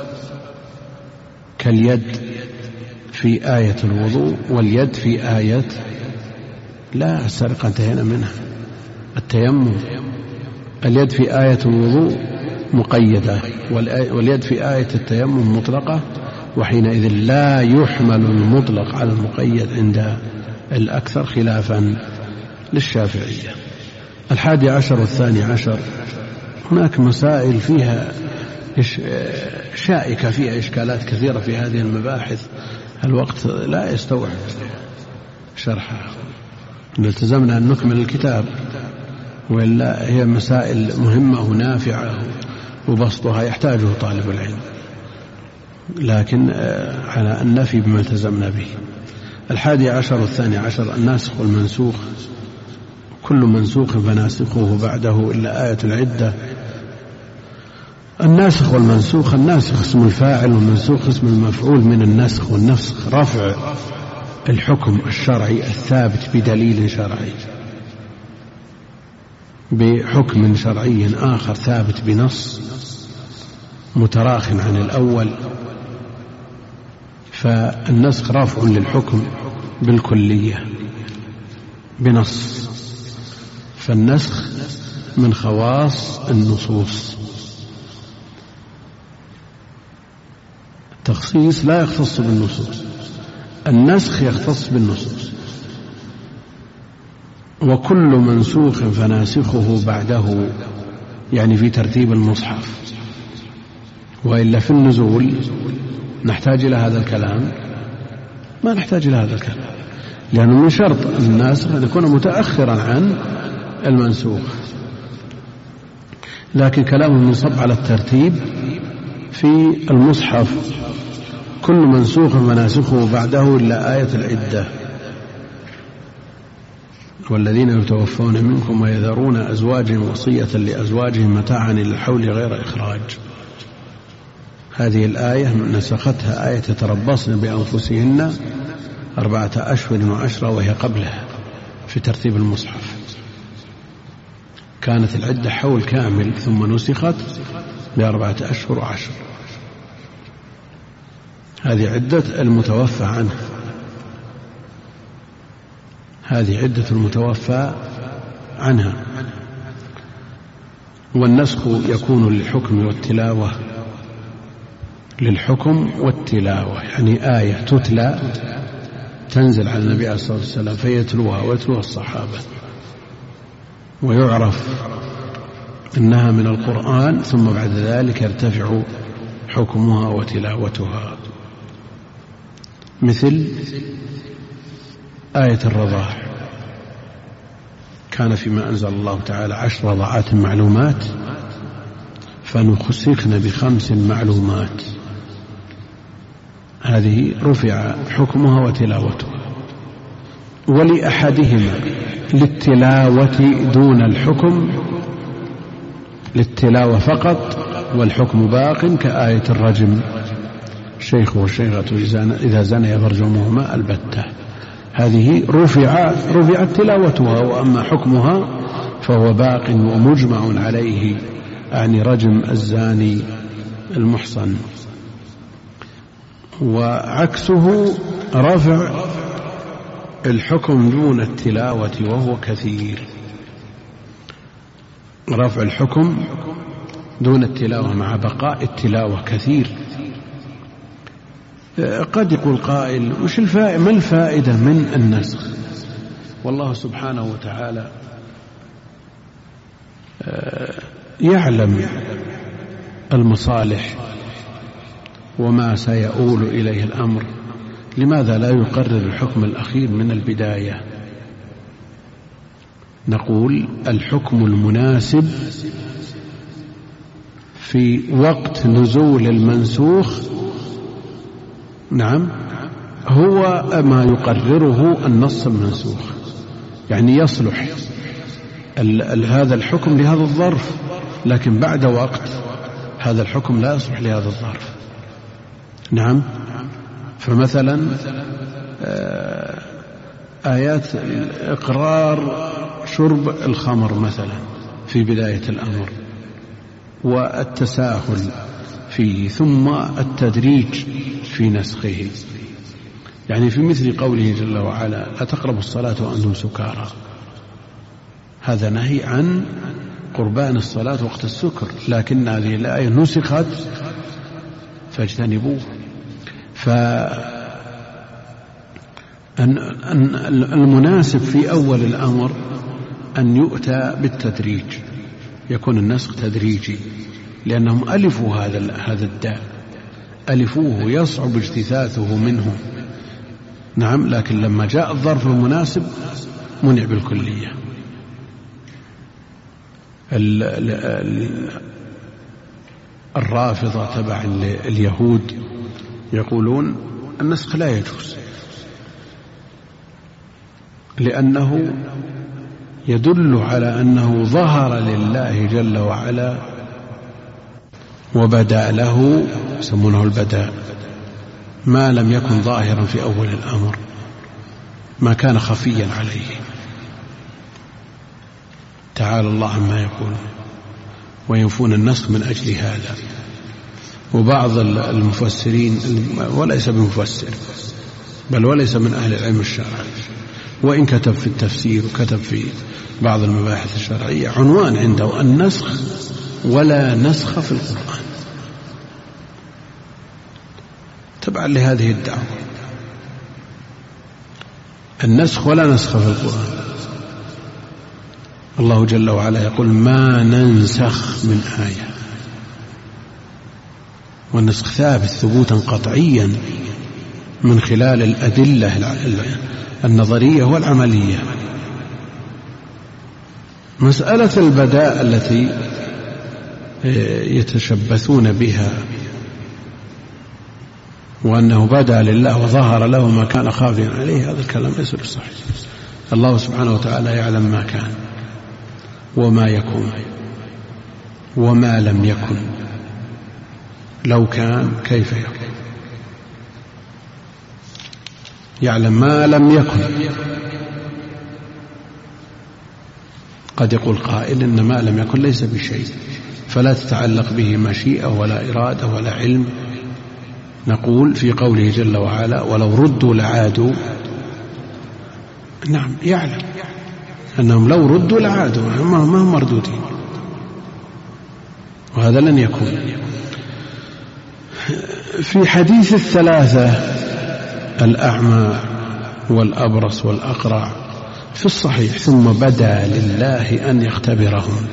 كاليد في آية الوضوء واليد في آية لا السرقة انتهينا منها، التيمم. اليد في آية الوضوء مقيدة، واليد في آية التيمم مطلقة، وحينئذ لا يحمل المطلق على المقيد عند الأكثر خلافا للشافعية. 11 والثاني عشر، هناك مسائل فيها شائكة، فيها إشكالات كثيرة في هذه المباحث، الوقت لا يستوعب شرحها. نلتزمنا أن نكمل الكتاب، وإلا هي مسائل مهمة ونافعة وبسطها يحتاجه طالب العلم، لكن على أن نفي بما التزمنا به. 11 والثاني عشر الناسخ والمنسوخ. كل منسوخ فناسخه بعده إلا آية العدة. الناسخ والمنسوخ: الناسخ اسم الفاعل، والمنسوخ اسم المفعول من النسخ. والنسخ رفع الحكم الشرعي الثابت بدليل شرعي بحكم شرعي آخر ثابت بنص متراخٍ عن الأول. فالنسخ رافع للحكم بالكلية بنص، فالنسخ من خواص النصوص. التخصيص لا يختص بالنصوص، النسخ يختص بالنصوص. وكل منسوخ فناسخه بعده، يعني في ترتيب المصحف، وإلا في النزول نحتاج إلى هذا الكلام؟ ما نحتاج إلى هذا الكلام، لأنه من شرط الناسخ أن يكون متأخرا عن المنسوخ. لكن كلام منصب على الترتيب في المصحف: كل منسوخ فناسخه بعده إلا آية العدة. والذين يتوفون منكم ويذرون أزواجا وصية لأزواجهم متاعا إلى الحول غير إخراج. هذه الآية نسختها آية يتربصن بأنفسهن 4 أشهر و10، وهي قبلها في ترتيب المصحف. كانت العدة حول كامل ثم نسخت ب4 أشهر و10. هذه عدة المتوفى عنها، هذه عدة المتوفى عنها. والنسخ يكون للحكم والتلاوة، للحكم والتلاوة، يعني آية تتلى تنزل على النبي عليه الصلاة والسلام فيتلوها ويتلوها الصحابة، ويعرف أنها من القرآن، ثم بعد ذلك يرتفع حكمها وتلاوتها. مثل آية الرضاع، كان فيما أنزل الله تعالى 10 رضعات معلومات فنسخن ب5 معلومات، هذه رفع حكمها وتلاوتها. ولأحدهما للتلاوة دون الحكم، للتلاوة فقط والحكم باق، كآية الرجم، الشيخ والشيخة إذا زنيا فارجموهما البتة، هذه رفعت تلاوتها، وأما حكمها فهو باق ومجمع عليه، يعني رجم الزاني المحصن. وعكسه رفع الحكم دون التلاوة وهو كثير، رفع الحكم دون التلاوة مع بقاء التلاوة كثير. قد يقول قائل ما الفائدة من النسخ؟ والله سبحانه وتعالى يعلم المصالح وما سيؤول إليه الأمر، لماذا لا يقرر الحكم الأخير من البداية؟ نقول الحكم المناسب في وقت نزول المنسوخ نعم هو ما يقرره النص المنسوخ، يعني يصلح هذا الحكم لهذا الظرف، لكن بعد وقت هذا الحكم لا يصلح لهذا الظرف. نعم، فمثلا آيات إقرار شرب الخمر مثلا في بداية الأمر، والتساهل فيه، ثم التدريج في نسخه، يعني في مثل قوله جل وعلا لا تقربوا الصلاة وأنتم سكارى، هذا نهي عن قربان الصلاة وقت السكر، لكن هذه الآية نسخت فاجتنبوه. فالمناسب في أول الأمر أن يؤتى بالتدريج، يكون النسخ تدريجي، لأنهم ألفوا هذا الداء، ألفوه يصعب اجتثاثه منه. نعم، لكن لما جاء الظرف المناسب منع بالكلية. الرافضة تبع اليهود يقولون النسخ لا يجوز، لأنه يدل على أنه ظهر لله جل وعلا وبدا له، يسمونه البداء، ما لم يكن ظاهرا في أول الأمر، ما كان خفيا عليه، تعالى الله عما يقول، وينفون النسخ من أجل هذا. وبعض المفسرين، وليس بمفسر بل وليس من أهل العلم الشرعي، وإن كتب في التفسير وكتب في بعض المباحث الشرعية، عنوان عنده النسخ ولا نسخ في القرآن، تبعا لهذه الدعوة، النسخ ولا نسخ في القرآن. الله جل وعلا يقول ما ننسخ من آية، والنسخ ثابت ثبوتا قطعيا من خلال الأدلة النظرية والعملية. مسألة البداء التي يتشبثون بها، وأنه بدا لله وظهر له ما كان خافيا عليه، هذا الكلام ليس بصحيح. الله سبحانه وتعالى يعلم ما كان وما يكون وما لم يكن، لو كان كيف يكون، يعلم ما لم يكن. قد يقول قائل إن ما لم يكن ليس بشيء، فلا تتعلق به مشيئة ولا إرادة ولا علم. نقول في قوله جل وعلا ولو ردوا لعادوا، نعم يعلم أنهم لو ردوا لعادوا، ما هم مردودين، وهذا لن يكون. في حديث الثلاثة الأعمى والأبرص والأقرع في الصحيح ثم بدا لله أن يختبرهم،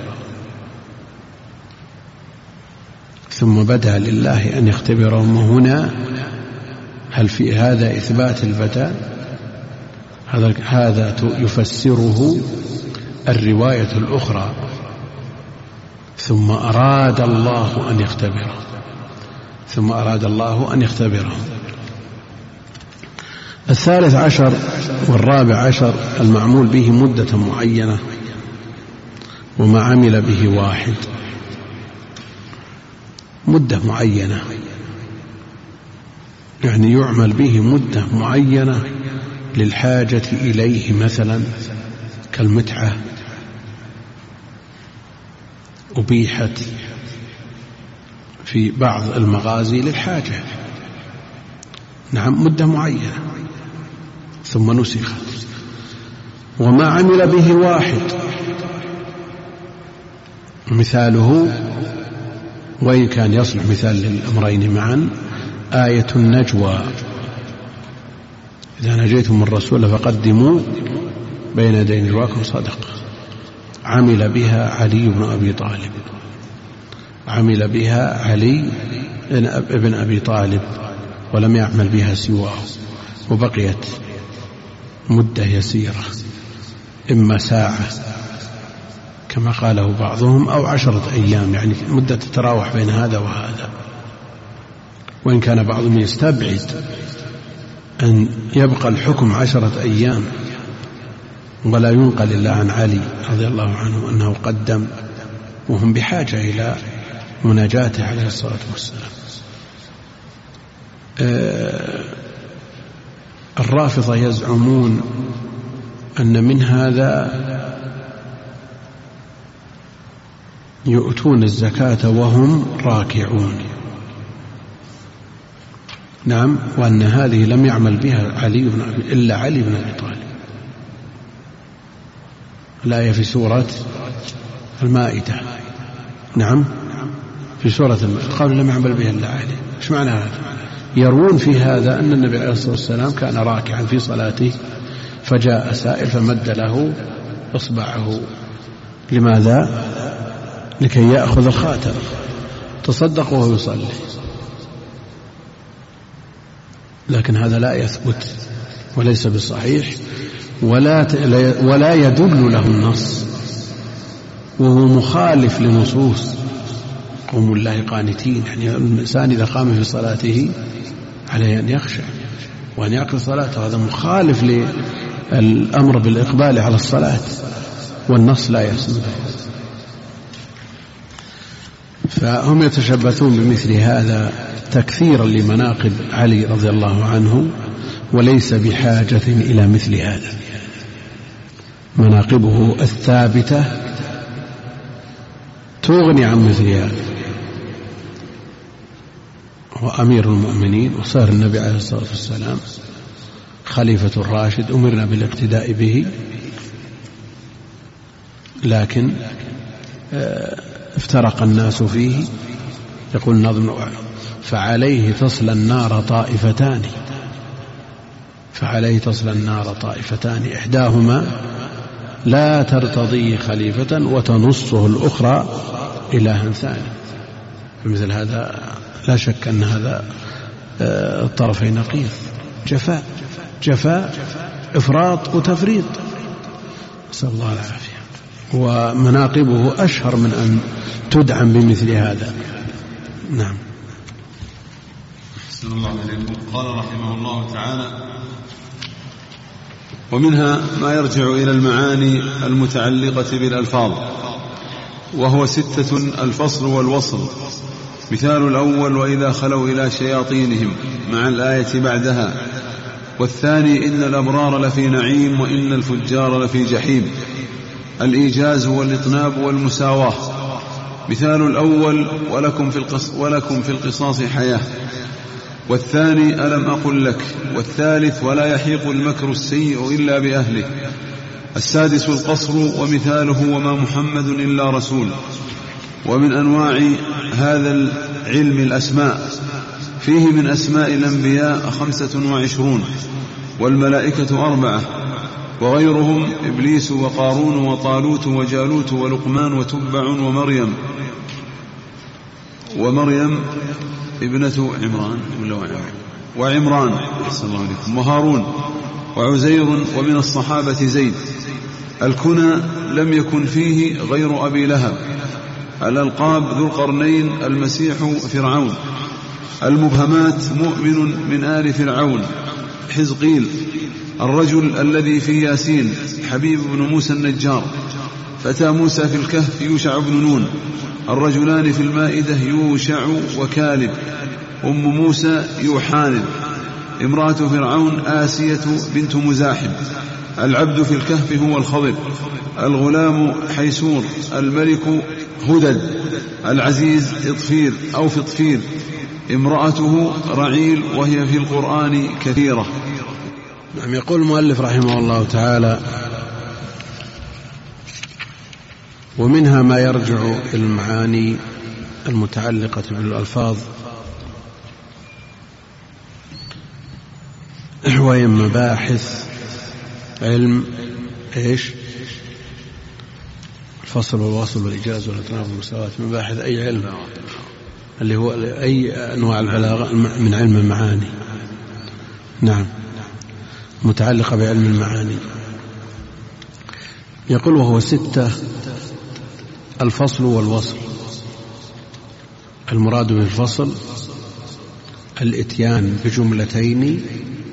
ثم بدا لله أن يختبرهم، وهنا هل في هذا إثبات البدل؟ هذا يفسره الرواية الأخرى: ثم أراد الله أن يختبره. الثالث عشر والرابع عشر المعمول به مدة معينة وما عمل به واحد. مدة معينة يعني يعمل به مدة معينة للحاجة إليه، مثلا كالمتعة أبيحت في بعض المغازي للحاجة، نعم، مدة معينة ثم نسخت. وما عمل به واحد مثاله، وإن كان يصلح مثال للأمرين معا، آية النجوى: إذا نجيتم الرسول فقدموا بين يدي نجواكم صدقة. عمل بها علي بن أبي طالب ولم يعمل بها سواه، وبقيت مدة يسيرة، إما ساعة كما قاله بعضهم أو 10 أيام، يعني مدة تتراوح بين هذا وهذا. وإن كان بعضهم يستبعد أن يبقى الحكم 10 أيام، ولا ينقل إلا عن علي رضي الله عنه أنه قدم، وهم بحاجة إلى مناجاته عليه الصلاة والسلام. الرافضة يزعمون أن من هذا يؤتون الزكاة وهم راكعون، نعم، وأن هذه لم يعمل بها إلا علي بن أبي طالب. الآية في سورة المائدة، نعم، في سورة المائدة قال لم يعمل بها إلا علي. إيش معنى هذا؟ يروون في هذا أن النبي عليه الصلاة والسلام كان راكعا في صلاته فجاء سائل فمد له إصبعه. لماذا؟ لكي يأخذ الخاتم، تصدق وهو يصلي. لكن هذا لا يثبت وليس بصحيح، ولا يدل له النص، وهو مخالف لنصوص قوموا لله قانتين. يعني الإنسان إذا قام في صلاته عليه أن يخشع وأن يعقل صلاته، هذا مخالف للأمر بالإقبال على الصلاة، والنص لا يسمى. فهم يتشبثون بمثل هذا تكثيرا لمناقب علي رضي الله عنه، وليس بحاجة إلى مثل هذا. مناقبه الثابتة تغني عن مثل هذا. هو أمير المؤمنين، وصار النبي عليه الصلاة والسلام خليفة الراشد، أمرنا بالاقتداء به، لكن افترق الناس فيه. يقول الناظم: فعليه تصلى النار طائفتان، إحداهما لا ترتضي خليفة وتنصه الأخرى إلها ثاني. فمثل هذا لا شك أن هذا الطرفين نقيض، جفاء إفراط وتفريط، نسأل الله العافية. ومناقبه أشهر من أن تدعم بمثل هذا. نعم. أحسن الله إليكم. قال رحمه الله تعالى: ومنها ما يرجع إلى المعاني المتعلقة بالألفاظ، وهو 6: الفصل والوصل. مثال الأول: وإذا خلوا إلى شياطينهم، مع الآية بعدها. والثاني: إن الأبرار لفي نعيم وإن الفجار لفي جحيم. الإيجاز والإطناب والمساواة. مثال الأول: ولكم في القصاص حياة. والثاني: ألم أقل لك. والثالث: ولا يحيق المكر السيء إلا بأهله. السادس: القصر، ومثاله: وما محمد إلا رسول. ومن أنواع هذا العلم الأسماء، فيه من أسماء الأنبياء 25، والملائكة 4، وغيرهم إبليس وقارون وطالوت وجالوت ولقمان وتبع ومريم ابنة عمران وعمران وهارون وعزير، ومن الصحابة زيد. الكنى لم يكن فيه غير أبي لهب. الألقاب ذو القرنين، المسيح، فرعون. المبهمات مؤمن من آل فرعون، حزقيل. الرجل الذي في ياسين حبيب بن موسى النجار. فتى موسى في الكهف يوشع بن نون. الرجلان في المائدة يوشع وكالب. أم موسى يوحانب. امرأة فرعون آسية بنت مزاحم. العبد في الكهف هو الخضر. الغلام حيسور. الملك هدد. العزيز إطفير أو فطفير. امرأته رعيل، وهي في القرآن كثيرة. نعم. يقول المؤلف رحمه الله تعالى: ومنها ما يرجع إلى المعاني المتعلقة بالألفاظ، وهي مباحث علم الفصل والوصل والإيجاز والإطناب والمساواة. مباحث أي علم، اللي هو أي أنواع البلاغة من علم المعاني. نعم، متعلقة بعلم المعاني. يقول: وهو 6: الفصل والوصل. المراد بالفصل الإتيان بجملتين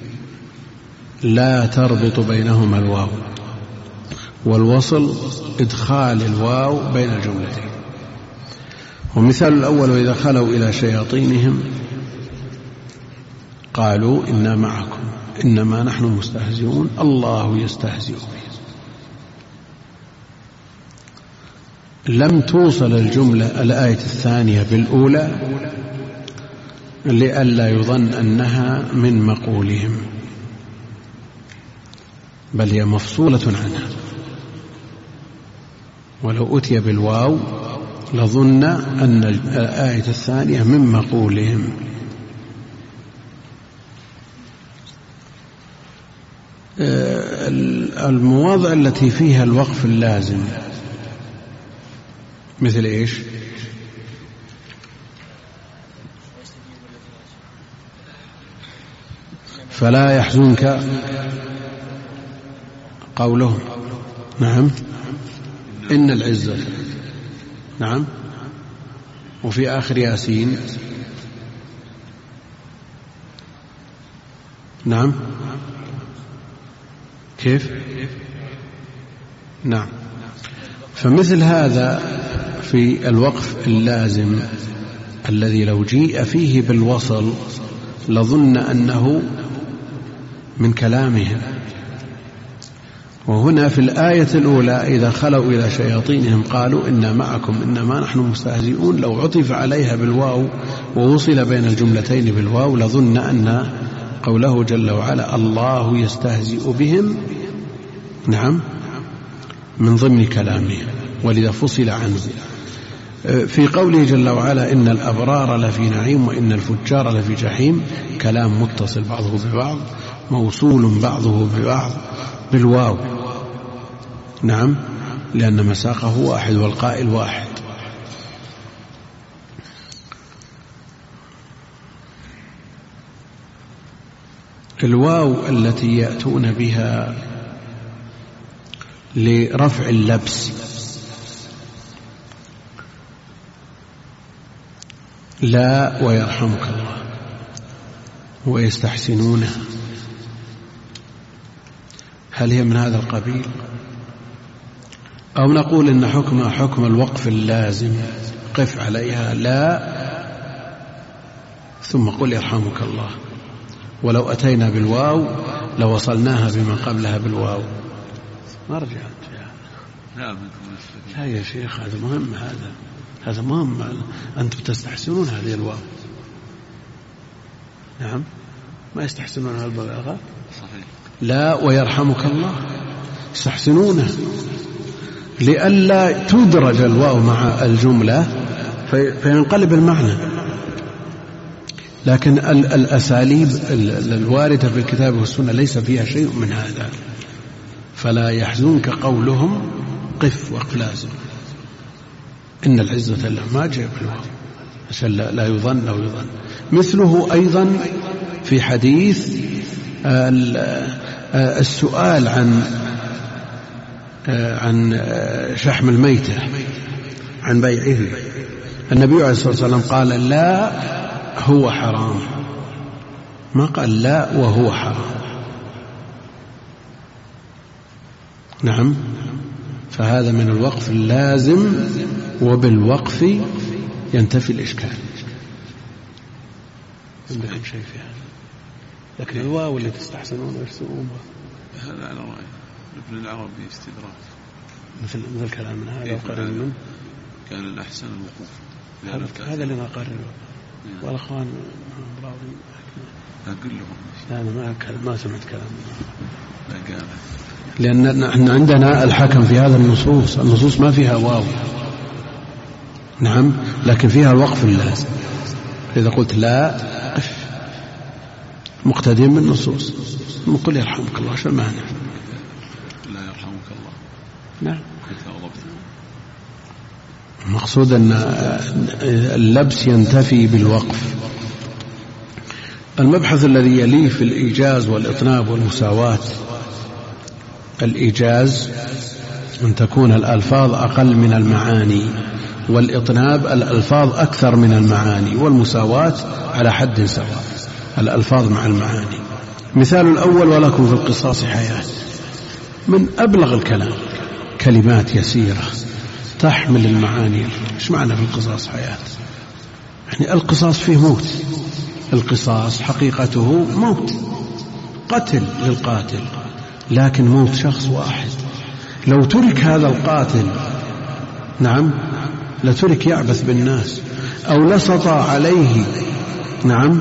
لا تربط بينهما الواو، والوصل إدخال الواو بين الجملتين. ومثال الأول: وإذا خلوا إلى شياطينهم قالوا إنا معكم إنما نحن مستهزئون الله يستهزئ بهم. لم توصل الجملة الآية الثانية بالأولى لئلا يظن أنها من مقولهم، بل هي مفصولة عنها. ولو أتي بالواو لظن أن الآية الثانية من مقولهم. المواضع التي فيها الوقف اللازم مثل إيش؟ فلا يحزنك قولهم. نعم. إن العزة. نعم. وفي آخر ياسين. نعم. كيف؟ نعم. فمثل هذا في الوقف اللازم الذي لو جيء فيه بالوصل لظن أنه من كلامهم. وهنا في الآية الأولى: إذا خلوا إلى شياطينهم قالوا إنا معكم إنما نحن مستهزئون، لو عطف عليها بالواو ووصل بين الجملتين بالواو لظن أن قوله جل وعلا الله يستهزئ بهم، نعم، من ضمن كلامه، ولذا فصل عنه. في قوله جل وعلا إن الأبرار لفي نعيم وإن الفجار لفي جحيم، كلام متصل بعضه ببعض، موصول بعضه ببعض بالواو، نعم، لأن مساقه واحد والقائل واحد. الواو التي يأتون بها لرفع اللبس لا ويرحمك الله ويستحسنونها، هل هي من هذا القبيل؟ أو نقول إن حكمها حكم الوقف اللازم، قف عليها لا ثم قل يرحمك الله، ولو أتينا بالواو لوصلناها بما قبلها بالواو. ما رجعت لا يا شيخ، هذا مهم، هذا مهم. أنتم تستحسنون هذه الواو، نعم، ما يستحسنون هذا البلاغة، صحيح. لا ويرحمك الله يستحسنونه لئلا تدرج الواو مع الجملة فينقلب المعنى. لكن الأساليب الواردة في الكتاب والسنة ليس فيها شيء من هذا. فلا يحزنك قولهم، قف وقف لازم. إن العزة لله، ما جاء بالواو عشان لا يظن أو يظن. مثله أيضا في حديث السؤال عن شحم الميتة، عن بيعه، النبي عليه الصلاة والسلام قال لا هو حرام، ما قال لا وهو حرام. نعم، فهذا من الوقف اللازم، وبالوقف ينتفي الإشكال. عندكم شيء في هذا؟ لكن الواو اللي تستحسنون ويرسمونها هذا على رأي ابن العربي استدراك، مثل كلامنا هذا وقرن منه كان الأحسن الوقوف. هذا اللي نقرره. والأخوان أقول لهم لا أنا ما سمعت كلام، لأن نحن عندنا الحكم في هذا النصوص ما فيها واو. نعم، لكن فيها الوقف اللازم. إذا قلت لا مقتدين من النصوص، نقول يرحمك الله، شو المعنى؟ لا يرحمك الله. نعم، المقصود أن اللبس ينتفي بالوقف. المبحث الذي يليه في الإيجاز والإطناب والمساواة، الإيجاز أن تكون الألفاظ أقل من المعاني، والإطناب الألفاظ أكثر من المعاني، والمساواة على حد سواء الألفاظ مع المعاني. مثال الأول: ولكم في القصاص حياة، من أبلغ الكلام، كلمات يسيرة تحمل المعاني. إيش معنى في القصاص حياة؟ يعني القصاص فيه موت، القصاص حقيقته موت، قتل للقاتل، لكن موت شخص واحد. لو ترك هذا القاتل، نعم، لترك يعبث بالناس، أو لسط عليه، نعم،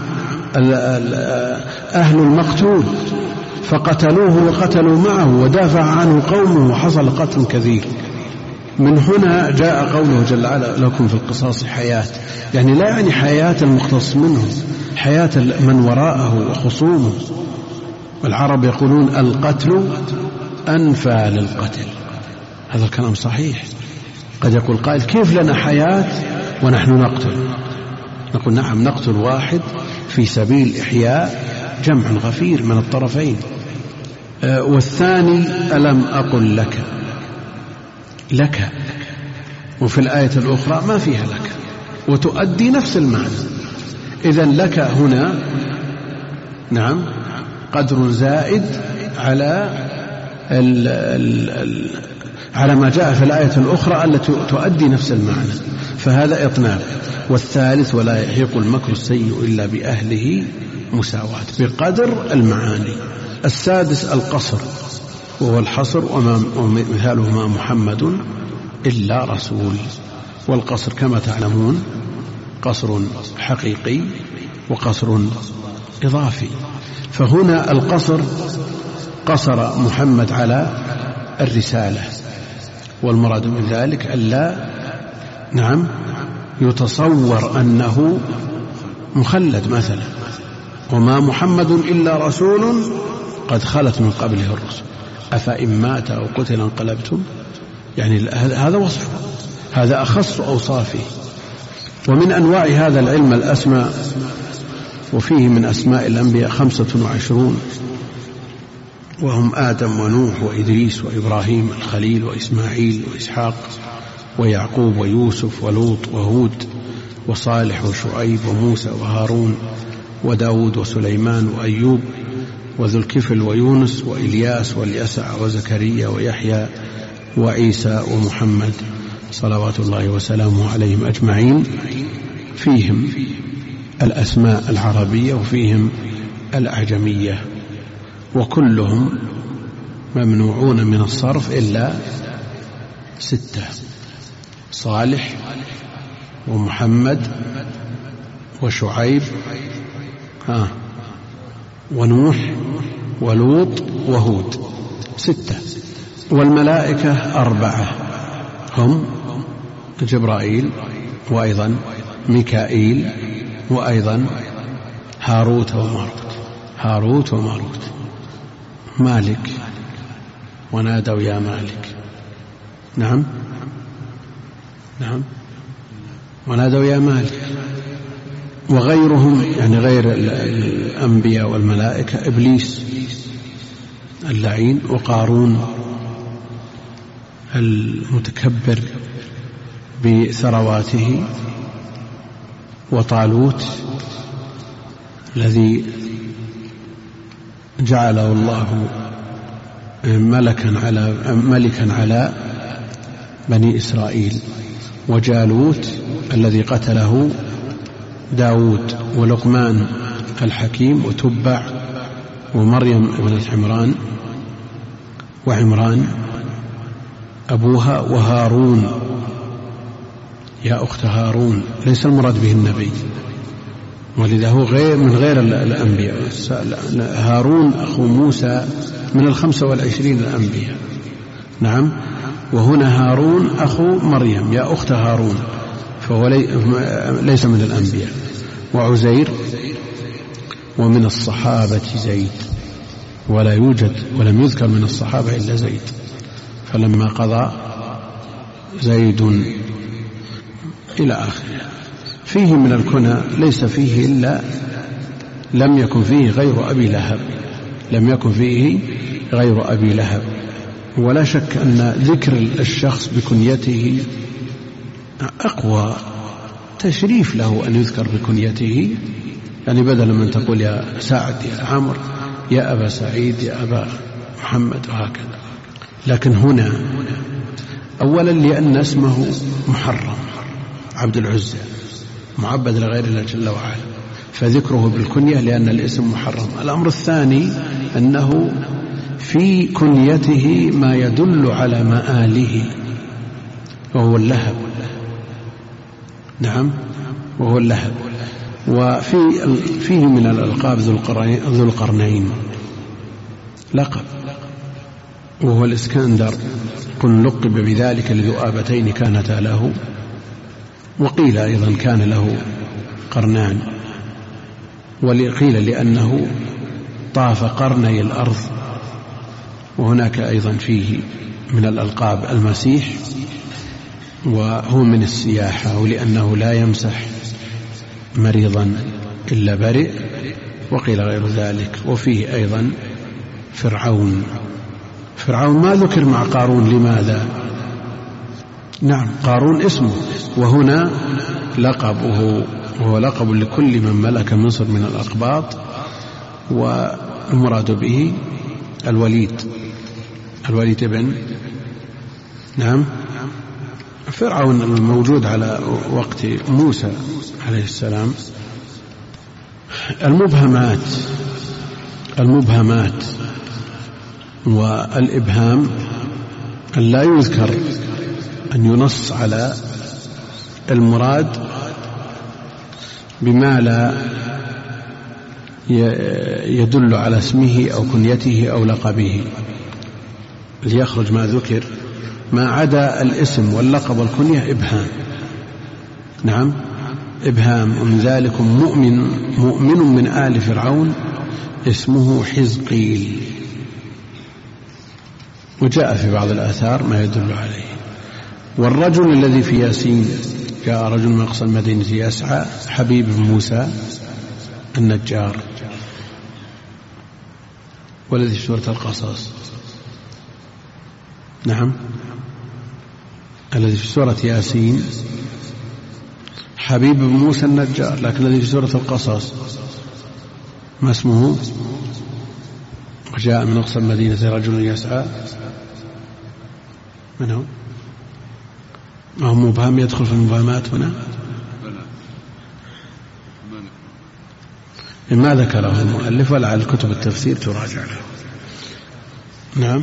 أهل المقتول فقتلوه وقتلوا معه ودافع عنه قومه وحصل قتل كثير. من هنا جاء قوله جل وعلا: لكم في القصاص حياة، يعني لا يعني حياة المختص منه، حياة من وراءه وخصومه. والعرب يقولون: القتل أنفى للقتل. هذا الكلام صحيح. قد يقول قائل: كيف لنا حياة ونحن نقتل؟ نقول: نعم، نقتل واحد في سبيل إحياء جمع غفير من الطرفين. والثاني: ألم أقل لك، وفي الآية الأخرى ما فيها لك، وتؤدي نفس المعنى. إذن لك هنا، نعم، قدر زائد على ما جاء في الآية الأخرى التي تؤدي نفس المعنى، فهذا إطناب. والثالث: ولا يحيق المكر السيء إلا بأهله، مساواة بقدر المعاني. السادس: القصر، وهو الحصر، ومثاله ما محمد إلا رسول. والقصر كما تعلمون قصر حقيقي وقصر إضافي. فهنا القصر قصر محمد على الرسالة، والمراد من ذلك ألا، نعم، يتصور أنه مخلد مثلا: وما محمد إلا رسول قد خلت من قبله الرسل أفإن مات أو قتل انقلبتم. يعني هذا وصف، هذا أخص أوصافه. ومن أنواع هذا العلم الأسماء، وفيه من أسماء الأنبياء 25، وهم آدم ونوح وإدريس وإبراهيم الخليل وإسماعيل وإسحاق ويعقوب ويوسف ولوط وهود وصالح وشعيب وموسى وهارون وداود وسليمان وأيوب وذو الكفل ويونس وإلياس واليسع وزكريا ويحيى وعيسى ومحمد صلوات الله وسلامه عليهم أجمعين. فيهم الأسماء العربية وفيهم الأعجمية، وكلهم ممنوعون من الصرف إلا 6: صالح ومحمد وشعيب ونوح ولوط وهود، 6. والملائكة 4، هم جبرائيل، وأيضا ميكائيل، وأيضا هاروت وماروت. مالك، ونادوا يا مالك، نعم، ونادوا يا مالك، وغيرهم يعني غير الأنبياء والملائكة إبليس اللعين، وقارون المتكبر بثرواته، وطالوت الذي جعله الله ملكا على بني إسرائيل، وجالوت الذي قتله داود، ولقمان الحكيم، وتبع، ومريم ابنة عمران وعمران أبوها، وهارون يا أخت هارون، ليس المراد به النبي، ولذا هو من غير الأنبياء. هارون أخو موسى من 25 الأنبياء، نعم، وهنا هارون أخو مريم يا أخت هارون، فهو ليس من الأنبياء. وعزير، ومن الصحابة زيد، ولا يوجد ولم يذكر من الصحابة إلا زيد، فلما قضى زيد إلى آخره. فيه من الكنى ليس فيه إلا لم يكن فيه غير أبي لهب، لم يكن فيه غير أبي لهب. ولا شك أن ذكر الشخص بكنيته أقوى تشريف له أن يذكر بكنيته، يعني بدلا من تقول يا سعد يا عمرو يا أبا سعيد يا أبا محمد وهكذا. لكن هنا أولا لأن اسمه محرم، عبد العزى معبد لغير الله جل وعلا، فذكره بالكنية لأن الاسم محرم. الأمر الثاني أنه في كنيته ما يدل على مآله، وهو اللهب، نعم، وهو اللهب. وفيه من الألقاب ذو القرنين لقب، وهو الإسكندر، قل لقب بذلك لذؤابتين كانتا له، وقيل أيضا كان له قرنان، وقيل لأنه طاف قرني الأرض. وهناك أيضا فيه من الألقاب المسيح، وهو من السياحة، ولأنه لا يمسح مريضا إلا برئ، وقيل غير ذلك. وفيه أيضا فرعون ما ذكر مع قارون، لماذا؟ نعم، قارون اسمه، وهنا لقبه، وهو لقب لكل من ملك مصر من الأقباط، والمراد به الوليد بن، نعم، فرعون الموجود على وقت موسى عليه السلام. المبهمات والإبهام أن لا يذكر، أن ينص على المراد بما لا يدل على اسمه أو كنيته أو لقبه، ليخرج ما ذكر. ما عدا الاسم واللقب والكنية إبهام، نعم، إبهام. ومن ذلك مؤمن من آل فرعون اسمه حزقيل، وجاء في بعض الآثار ما يدل عليه. والرجل الذي في ياسين، جاء رجل من أقصى المدينة يسعى، حبيب بن موسى النجار، والذي في سورة القصص، نعم، الذي في سورة ياسين حبيب بن موسى النجار، لكن الذي في سورة القصص ما اسمه؟ وجاء من أقصى المدينة رجل يسعى، من هو؟ ما هو مبهم يدخل في المبهمات هنا؟ ما ذكره المؤلف، ولعل كتب التفسير تراجع له. نعم،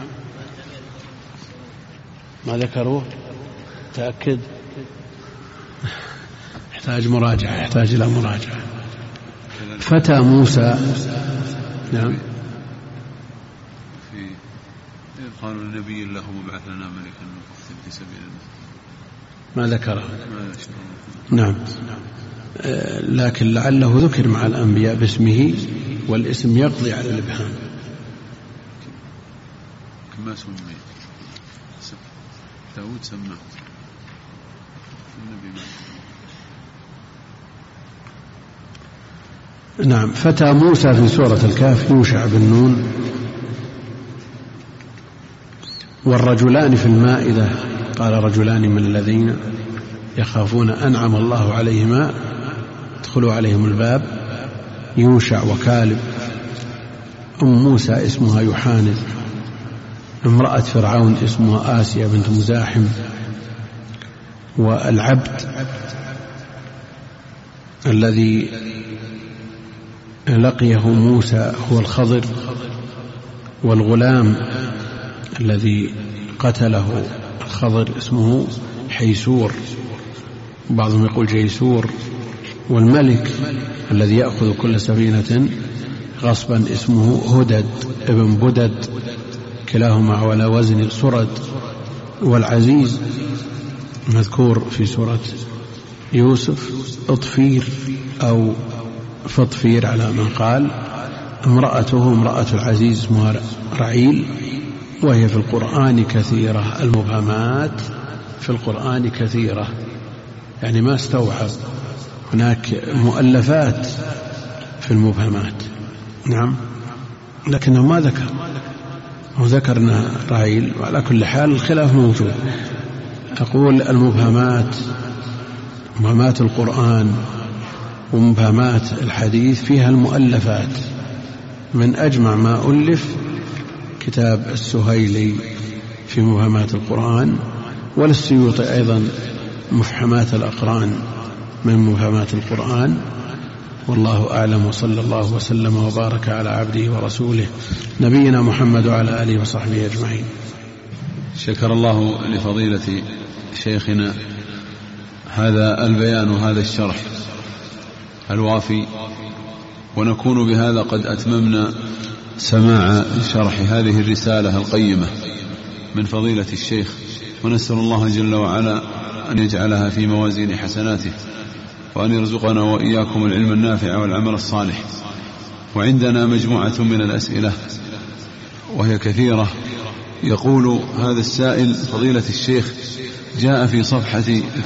ما ذكروه، تأكد، يحتاج مراجعة، يحتاج إلى مراجعة. فتى موسى، نعم، قالوا النبي الله مبعث لنا ملكا نقتل في سبيل الله، ما ذكره، نعم، لكن لعله ذكر مع الأنبياء باسمه، والاسم يقضي على الإبهام. كما سمي داود سماه النبي نعم. فتى موسى في سورة الكهف يوشع بن نون. والرجلان في المائدة قال رجلان من الذين يخافون أنعم الله عليهما ادخلوا عليهم الباب يوشع وكالب. أم موسى اسمها يحانث. امرأة فرعون اسمها آسيا بنت مزاحم. والعبد الذي لقيه موسى هو الخضر. والغلام الذي قتله الخضر اسمه حيسور، بعضهم يقول جيسور. والملك الذي يأخذ كل سفينة غصبا اسمه هدد ابن بدد، كلاهما على وزن صرد. والعزيز مذكور في سورة يوسف اطفير أو فطفير على من قال. امرأته امرأة العزيز اسمها رعيل، وهي في القرآن كثيرة. المبهمات في القرآن كثيرة، يعني ما استوعب. هناك مؤلفات في المبهمات. نعم، لكنه ما ذكر، وذكرنا رعيل. وعلى كل حال الخلاف موجود. أقول المبهمات، مبهمات القرآن ومبهمات الحديث فيها المؤلفات. من أجمع ما ألف كتاب السهيلي في مبهمات القرآن، وللسيوطي أيضا مفحمات الأقران من مبهمات القرآن. والله أعلم، وصلى الله وسلم وبارك على عبده ورسوله نبينا محمد وعلى آله وصحبه أجمعين. شكر الله لفضيلة شيخنا هذا البيان وهذا الشرح الوافي، ونكون بهذا قد أتممنا سماع شرح هذه الرسالة القيمة من فضيلة الشيخ، ونسأل الله جل وعلا أن يجعلها في موازين حسناته، وأن يرزقنا وإياكم العلم النافع والعمل الصالح. وعندنا مجموعة من الأسئلة وهي كثيرة. يقول هذا السائل: فضيلة الشيخ، جاء في صفحة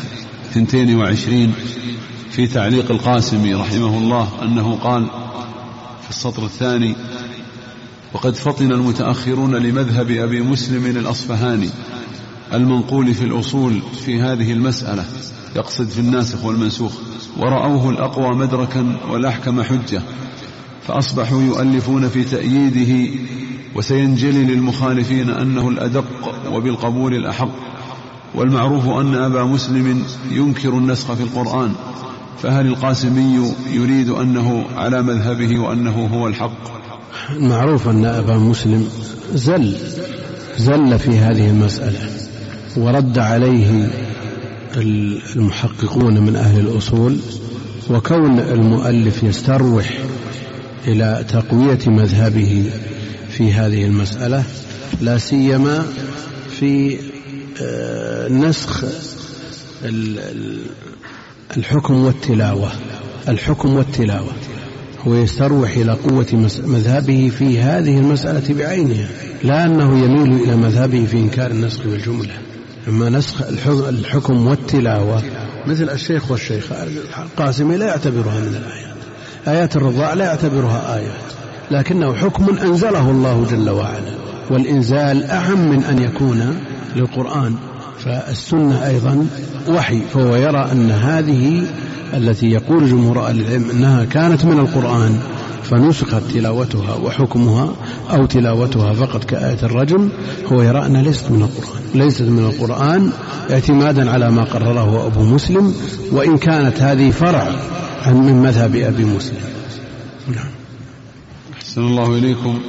22 في تعليق القاسمي رحمه الله أنه قال في السطر الثاني: وقد فطن المتأخرون لمذهب أبي مسلم الأصفهاني المنقول في الأصول في هذه المسألة، يقصد في الناسخ والمنسوخ، ورأوه الأقوى مدركا والأحكم حجة، فأصبحوا يؤلفون في تأييده، وسينجلي للمخالفين أنه الأدق وبالقبول الأحق. والمعروف أن أبا مسلم ينكر النسخ في القرآن، فهل القاسمي يريد أنه على مذهبه وأنه هو الحق؟ معروف أن أبا مسلم زل في هذه المسألة، ورد عليه المحققون من أهل الأصول. وكون المؤلف يستروح إلى تقوية مذهبه في هذه المسألة، لا سيما في نسخ الحكم والتلاوة، هو يستروح إلى قوة مذهبه في هذه المسألة بعينها، لا أنه يميل إلى مذهبه في إنكار النسخ والجملة. أما نسخ الحكم والتلاوة مثل الشيخ والشيخة القاسمي لا يعتبرها من الآيات، آيات الرضاع لا يعتبرها آيات، لكنه حكم أنزله الله جل وعلا، والإنزال أعم من أن يكون للقرآن. فالسنة أيضا وحي، فهو يرى أن هذه التي يقول جمهور أهل العلم أنها كانت من القرآن فنسخت تلاوتها وحكمها، أو تلاوتها فقط كآية الرجم، هو يرى أنها ليست من القرآن اعتمادا على ما قرره أبو مسلم، وإن كانت هذه فرع من مذهب أبي مسلم. نعم. أحسن الله إليكم.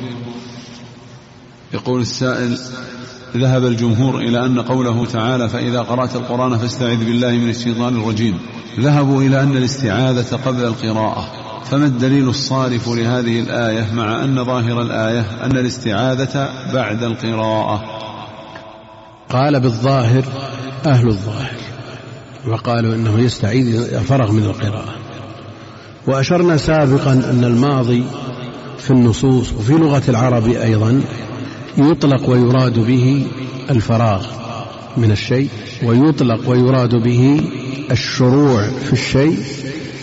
يقول السائل: ذهب الجمهور إلى أن قوله تعالى: فإذا قرأت القرآن فاستعذ بالله من الشيطان الرجيم، ذهبوا إلى أن الاستعاذة قبل القراءة، فما الدليل الصارف لهذه الآية مع أن ظاهر الآية أن الاستعاذة بعد القراءة؟ قال بالظاهر أهل الظاهر، وقالوا إنه يستعيذ إذا فرغ من القراءة. وأشرنا سابقا أن الماضي في النصوص وفي لغة العرب أيضا يطلق ويراد به الفراغ من الشيء، ويطلق ويراد به الشروع في الشيء،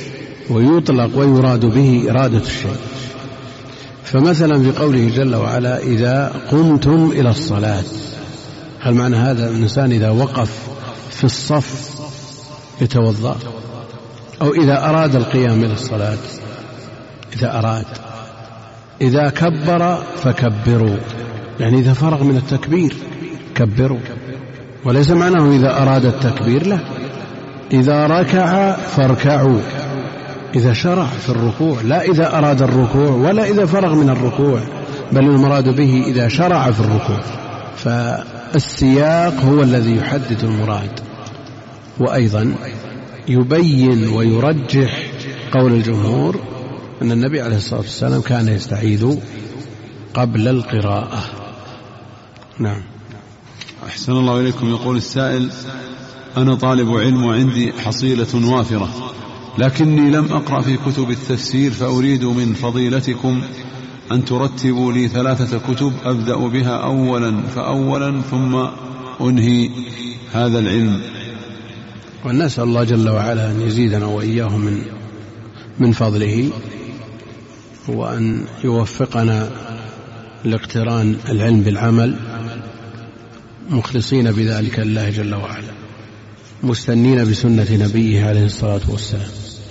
ويطلق ويراد به إرادة الشيء. فمثلا في قوله جل وعلا إذا قمتم إلى الصلاة، هل معنى هذا الإنسان إذا وقف في الصف يتوضأ؟ أو إذا أراد القيام إلى الصلاة؟ إذا أراد. إذا كبر فكبروا، يعني إذا فرغ من التكبير كبروا، وليس معناه إذا أراد التكبير، لا، إذا ركع فاركعوا، إذا شرع في الركوع، لا إذا أراد الركوع ولا إذا فرغ من الركوع، بل المراد به إذا شرع في الركوع. فالسياق هو الذي يحدد المراد. وأيضا يبين ويرجح قول الجمهور أن النبي عليه الصلاة والسلام كان يستعيذ قبل القراءة. نعم. أحسن الله إليكم. يقول السائل: أنا طالب علم وعندي حصيلة وافرة، لكني لم أقرأ في كتب التفسير، فأريد من فضيلتكم أن ترتبوا لي 3 كتب أبدأ بها أولا فأولا ثم أنهي هذا العلم. ونسأل الله جل وعلا أن يزيدنا وإياهم من فضله، وأن يوفقنا لاقتران العلم بالعمل، مخلصين بذلك لله جل وعلا، مستنين بسنة نبيه عليه الصلاة والسلام.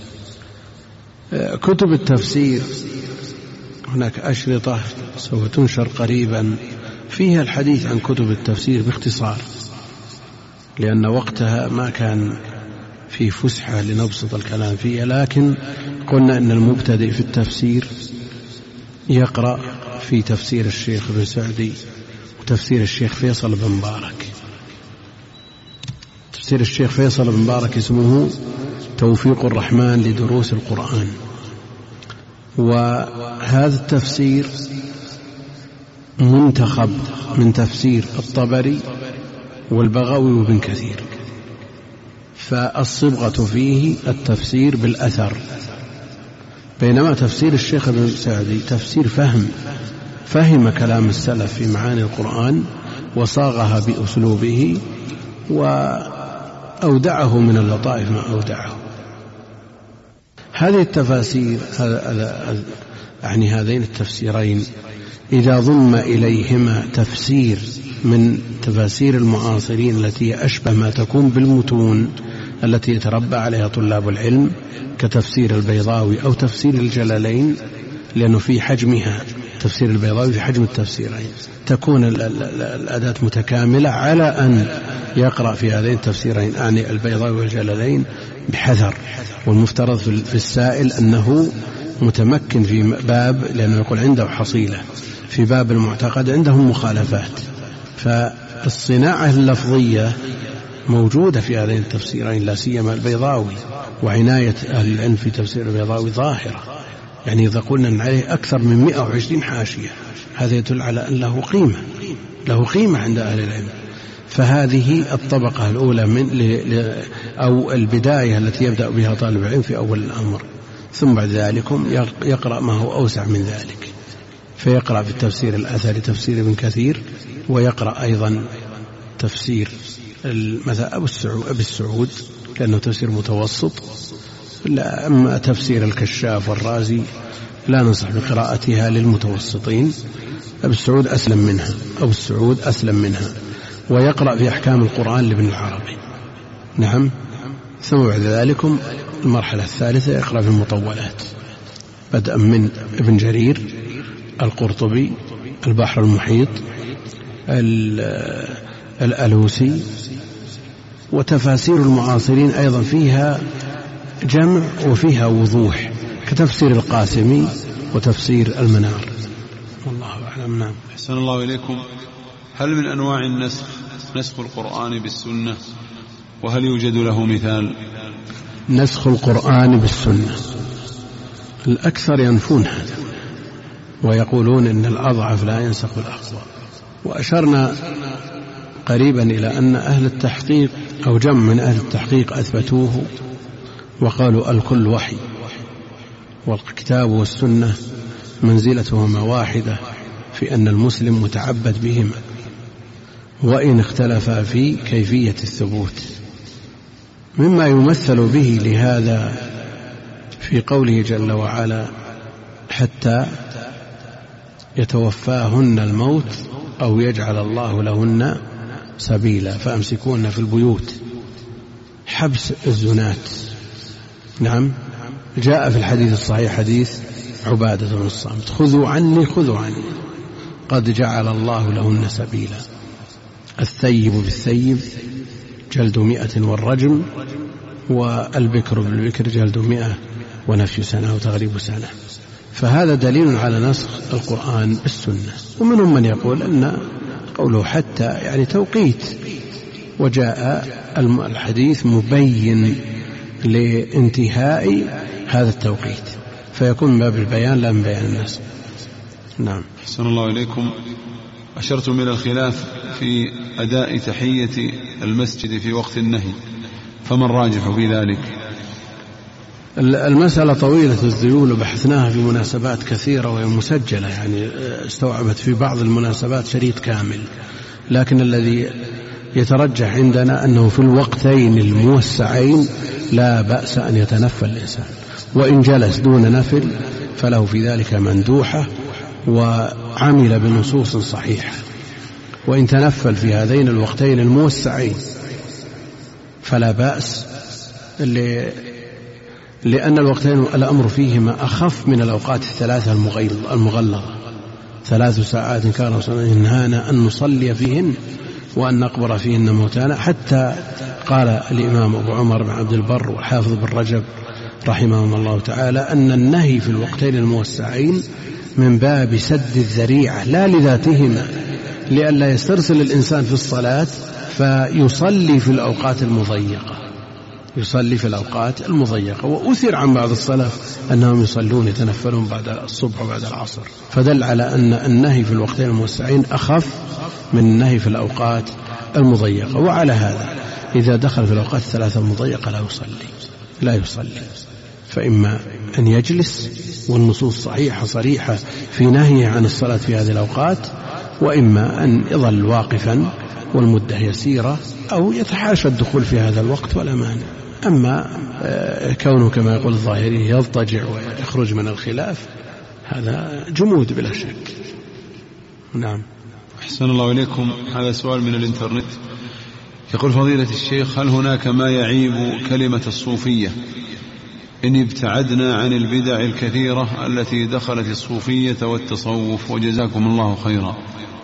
كتب التفسير هناك أشرطة سوف تنشر قريبا فيها الحديث عن كتب التفسير باختصار، لأن وقتها ما كان في فسحة لنبسط الكلام فيها، لكن قلنا أن المبتدئ في التفسير يقرأ في تفسير الشيخ ابن سعدي وتفسير الشيخ فيصل بن مبارك. تفسير الشيخ فيصل بن مبارك اسمه توفيق الرحمن لدروس القرآن، وهذا التفسير منتخب من تفسير الطبري والبغوي وابن كثير، فالصبغة فيه التفسير بالأثر، بينما تفسير الشيخ ابن سعدي تفسير فهم كلام السلف في معاني القرآن وصاغها بأسلوبه وأودعه من اللطائف ما أودعه. هذه التفاسير يعني هذين التفسيرين إذا ضم إليهما تفسير من تفاسير المعاصرين التي أشبه ما تكون بالمتون التي يتربى عليها طلاب العلم كتفسير البيضاوي أو تفسير الجلالين، لأنه في حجمها تفسير البيضاوي في حجم التفسيرين، تكون الأداة متكاملة على أن يقرأ في هذين التفسيرين، يعني البيضاوي والجلالين بحذر. والمفترض في السائل أنه متمكن في باب، لأنه يقول عنده حصيلة في باب المعتقد، عندهم مخالفات، فالصناعة اللفظية موجودة في هذين التفسيرين، لا سيما البيضاوي، وعناية أهل العلم في تفسير البيضاوي ظاهرة، يعني إذا قلنا أن عليه أكثر من 120 حاشية، هذا يدل على أن له قيمة عند أهل العلم. فهذه الطبقة الأولى أو البداية التي يبدأ بها طالب العلم في أول الأمر، ثم بعد ذلك يقرأ ما هو أوسع من ذلك، فيقرأ في التفسير الأثري تفسير ابن كثير، ويقرأ أيضا تفسير مثلا أبي السعود لأنه تفسير متوسط. أما تفسير الكشاف والرازي لا ننصح بقراءتها للمتوسطين، أبي السعود أسلم منها. ويقرأ في أحكام القرآن لابن العربي. نعم. ثم بعد ذلك المرحلة الثالثة يقرأ في المطولات، بدءا من ابن جرير، القرطبي، البحر المحيط، الألوسي، وتفاسير المعاصرين أيضا فيها جمع وفيها وضوح، كتفسير القاسمي وتفسير المنار. والله أعلم. نعم. أحسن الله إليكم. هل من أنواع النسخ نسخ القرآن بالسنة، وهل يوجد له مثال؟ نسخ القرآن بالسنة الأكثر ينفون هذا، ويقولون إن الأضعف لا ينسخ الأقوى. وأشرنا قريبا إلى أن أهل التحقيق أو جمع من أهل التحقيق أثبتوه وقالوا الكل وحي، والكتاب والسنة منزلتهما واحدة في أن المسلم متعبد بهما، وإن اختلفا في كيفية الثبوت. مما يمثل به لهذا في قوله جل وعلا حتى يتوفاهن الموت أو يجعل الله لهن سبيلا فأمسكوهن في البيوت، حبس الزنات. نعم، جاء في الحديث الصحيح حديث عبادة بن الصامت خذوا عني قد جعل الله لهن سبيلا. الثيب بالثيب جلد 100 والرجم، والبكر بالبكر جلد 100 ونفي سنة وتغريب سنة. فهذا دليل على نسخ القرآن بالسنة. ومنهم من يقول أن قوله حتى يعني توقيت، وجاء الحديث مبين لانتهاء هذا التوقيت، فيكون من باب البيان لا من بيان النسخ. نعم. أحسن الله إليكم. أشرتم إلى الخلاف في أداء تحية المسجد في وقت النهي، فما الراجح في ذلك؟ المسألة طويلة الذيول وبحثناها في مناسبات كثيرة وهي مسجلة، يعني استوعبت في بعض المناسبات شريط كامل، لكن الذي يترجح عندنا أنه في الوقتين الموسعين لا بأس أن يتنفل الإنسان، وإن جلس دون نفل فله في ذلك مندوحة وعمل بنصوص صحيحة، وإن تنفل في هذين الوقتين الموسعين فلا بأس، لأن الوقتين الأمر فيهما أخف من الأوقات الثلاثة المغلظة. 3 ساعات كان ينهانا أن نصلي فيهن وأن نقبر فيهن موتانا، حتى قال الإمام أبو عمر بن عبد البر والحافظ بن رجب رحمهم الله تعالى أن النهي في الوقتين الموسعين من باب سد الذريعة لا لذاتهما، لئلا يسترسل الإنسان في الصلاة فيصلي في الأوقات المضيقة، وأثر عن بعض السلف أنهم يصلون يتنفلون بعد الصبح وبعد العصر، فدل على أن النهي في الوقتين الموسعين أخف من النهي في الأوقات المضيقة. وعلى هذا إذا دخل في الأوقات الثلاثة المضيقة لا يصلي، فإما أن يجلس والنصوص صريحة في نهيه عن الصلاة في هذه الأوقات، وإما أن يظل واقفا والمدة يسيرة، أو يتحاشى الدخول في هذا الوقت ولا مانع. أما كونه كما يقول الظاهري يضطجع ويخرج من الخلاف هذا جمود بلا شك. نعم. أحسن الله إليكم. هذا سؤال من الإنترنت، يقول فضيلة الشيخ هل هناك ما يعيب كلمة الصوفية إن ابتعدنا عن البدع الكثيرة التي دخلت الصوفية والتصوف؟ وجزاكم الله خيرا.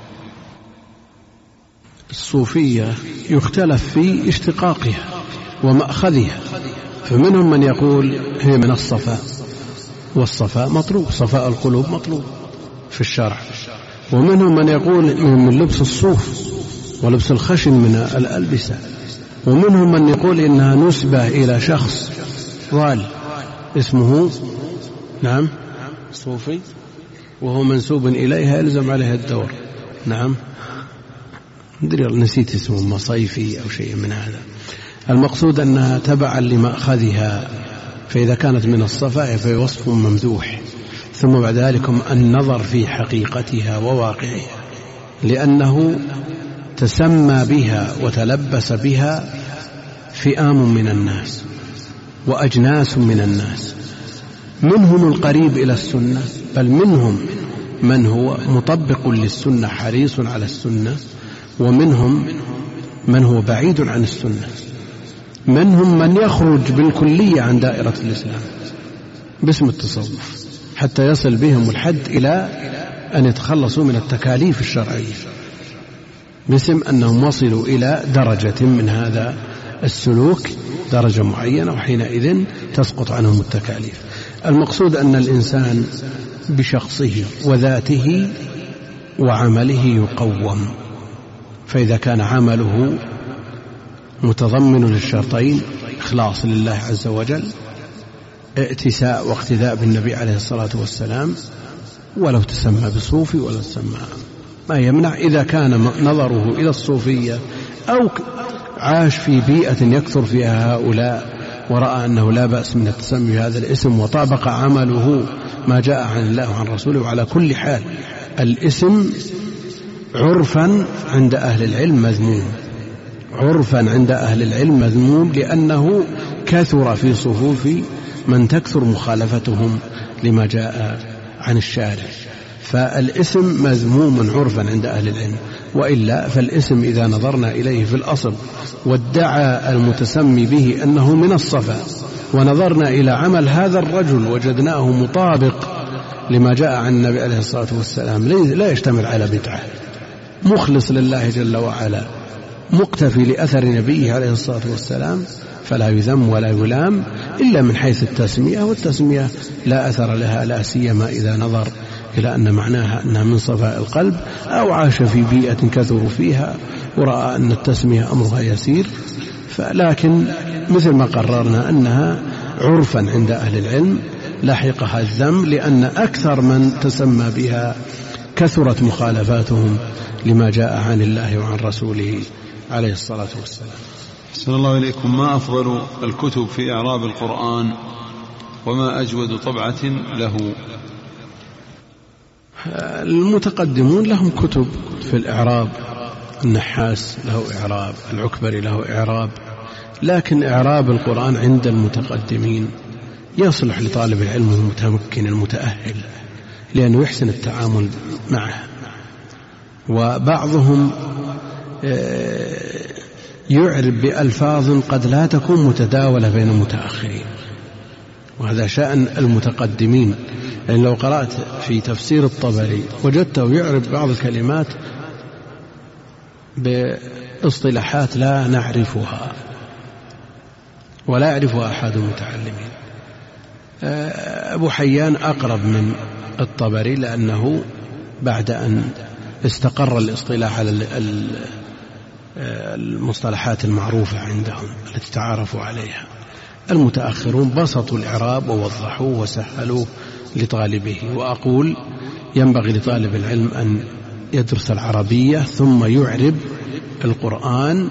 الصوفية يختلف في اشتقاقها ومأخذها، فمنهم من يقول هي من الصفاء، والصفاء مطلوب، صفاء القلوب مطلوب في الشرع، ومنهم من يقول من لبس الصوف ولبس الخشن من الألبسة، ومنهم من يقول إنها نسبة إلى شخص ضال اسمه نعم صوفي وهو منسوب إليها يلزم عليها الدور. نعم نسيت اسمه، مصيفي أو شيء من هذا. المقصود أنها تبعا لمأخذها، فإذا كانت من الصفاء فهي وصف ممدوح، ثم بعد ذلك النظر في حقيقتها وواقعها، لأنه تسمى بها وتلبس بها فئام من الناس وأجناس من الناس، منهم القريب إلى السنة، بل منهم من هو مطبق للسنة حريص على السنة، ومنهم من هو بعيد عن السنة، منهم من يخرج بالكلية عن دائرة الإسلام باسم التصوف حتى يصل بهم الحد إلى أن يتخلصوا من التكاليف الشرعية باسم أنهم وصلوا إلى درجة من هذا السلوك، درجة معينة، وحينئذ تسقط عنهم التكاليف. المقصود أن الإنسان بشخصه وذاته وعمله يقوم، فإذا كان عمله متضمن للشرطين إخلاص لله عز وجل، ائتساء واقتداء بالنبي عليه الصلاة والسلام، ولو تسمى بصوفي ولا تسمى ما يمنع، إذا كان نظره إلى الصوفية أو عاش في بيئة يكثر فيها هؤلاء ورأى أنه لا بأس من التسمي هذا الاسم وطابق عمله ما جاء عن الله وعن رسوله. وعلى كل حال الاسم عرفا عند أهل العلم مذموم، عرفا عند أهل العلم مذموم، لأنه كثر في صفوف من تكثر مخالفتهم لما جاء عن الشارع. فالاسم مذموم عرفا عند أهل العلم، وإلا فالاسم إذا نظرنا إليه في الأصل وادعى المتسمي به أنه من الصفا، ونظرنا إلى عمل هذا الرجل وجدناه مطابق لما جاء عن النبي عليه الصلاة والسلام، لا يشتمل على بدعة، مخلص لله جل وعلا، مقتفي لأثر نبيه عليه الصلاة والسلام، فلا يذم ولا يلام إلا من حيث التسمية، والتسمية لا أثر لها، لا سيما إذا نظر إلى أن معناها أنها من صفاء القلب، أو عاش في بيئة كثر فيها ورأى أن التسمية أمرها يسير. لكن مثل ما قررنا أنها عرفا عند أهل العلم لحقها الذم، لأن أكثر من تسمى بها كثرت مخالفاتهم لما جاء عن الله وعن رسوله عليه الصلاة والسلام. أحسن الله إليكم. ما أفضل الكتب في إعراب القرآن وما أجود طبعة له؟ المتقدمون لهم كتب في الإعراب، النحاس له إعراب، العكبري له إعراب، لكن إعراب القرآن عند المتقدمين يصلح لطالب العلم المتمكن المتأهل، لأنه يحسن التعامل معه. وبعضهم يعرب بألفاظ قد لا تكون متداولة بين المتأخرين، وهذا شأن المتقدمين. يعني لو قرأت في تفسير الطبري وجدته يعرب بعض الكلمات باصطلاحات لا نعرفها ولا يعرفها أحد المتعلمين. أبو حيان أقرب من الطبري، لأنه بعد أن استقر الاصطلاح على المصطلحات المعروفة عندهم التي تعارفوا عليها. المتأخرون بسطوا الإعراب ووضحوه وسهلوه لطالبه. وأقول ينبغي لطالب العلم أن يدرس العربية ثم يعرب القرآن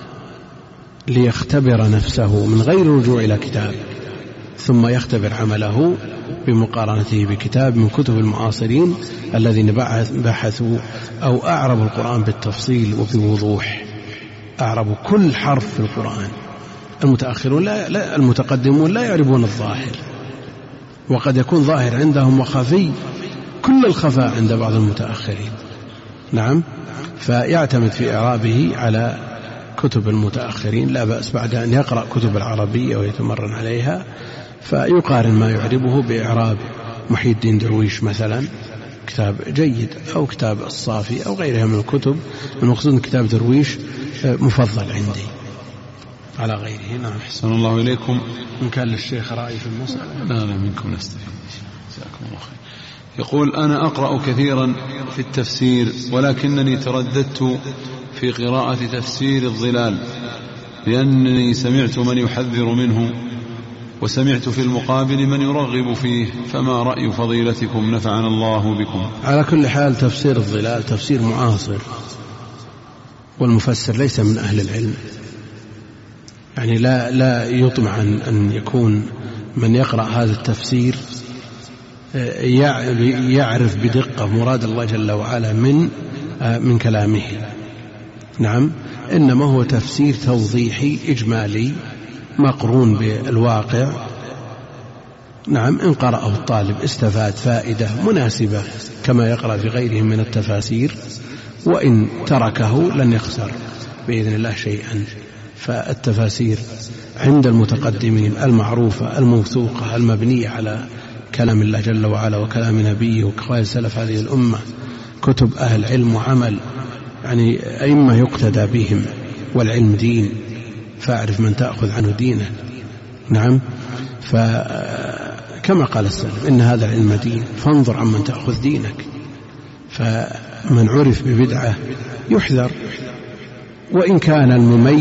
ليختبر نفسه من غير رجوع إلى كتاب، ثم يختبر عمله بمقارنته بكتاب من كتب المعاصرين الذين بحثوا أو أعربوا القرآن بالتفصيل وبوضوح، أعربوا كل حرف في القرآن. المتأخرون المتقدمون لا يعرفون الظاهر، وقد يكون ظاهر عندهم وخفي كل الخفاء عند بعض المتأخرين. نعم، فيعتمد في إعرابه على كتب المتأخرين، لا بأس بعد أن يقرأ كتب العربية ويتمرن عليها، فيقارن ما يعربه بإعراب محي الدين درويش مثلا، كتاب جيد، أو كتاب الصافي أو غيرها من الكتب. المقصود كتاب درويش مفضل عندي على غيره. نعم. أحسن الله إليكم. إن كان للشيخ رأي في المسألة. لا منكم نستفيد. جزاكم الله خير. يقول: أنا أقرأ كثيرا في التفسير، ولكنني ترددت في قراءة تفسير الظلال، لأنني سمعت من يحذر منه، وسمعت في المقابل من يرغب فيه، فما رأي فضيلتكم نفعنا الله بكم؟ على كل حال تفسير الظلال تفسير معاصر، والمفسر ليس من أهل العلم، يعني لا يطمع أن يكون من يقرأ هذا التفسير يعرف بدقة مراد الله جل وعلا من كلامه. نعم، إنما هو تفسير توضيحي إجمالي مقرون بالواقع. نعم، إن قرأه الطالب استفاد فائدة مناسبة كما يقرأ في غيره من التفاسير، وإن تركه لن يخسر بإذن الله شيئا. فالتفاسير عند المتقدمين المعروفة الموثوقة المبنية على كلام الله جل وعلا وكلام نبيه وقوال سلف هذه الأمة، كتب أهل علم وعمل، يعني أئمة يقتدى بهم، والعلم دين، فاعرف من تأخذ عنه دينه. نعم، فكما قال السلف: إن هذا العلم دين فانظر عمن تأخذ دينك. فمن عرف ببدعة يحذر، وإن كان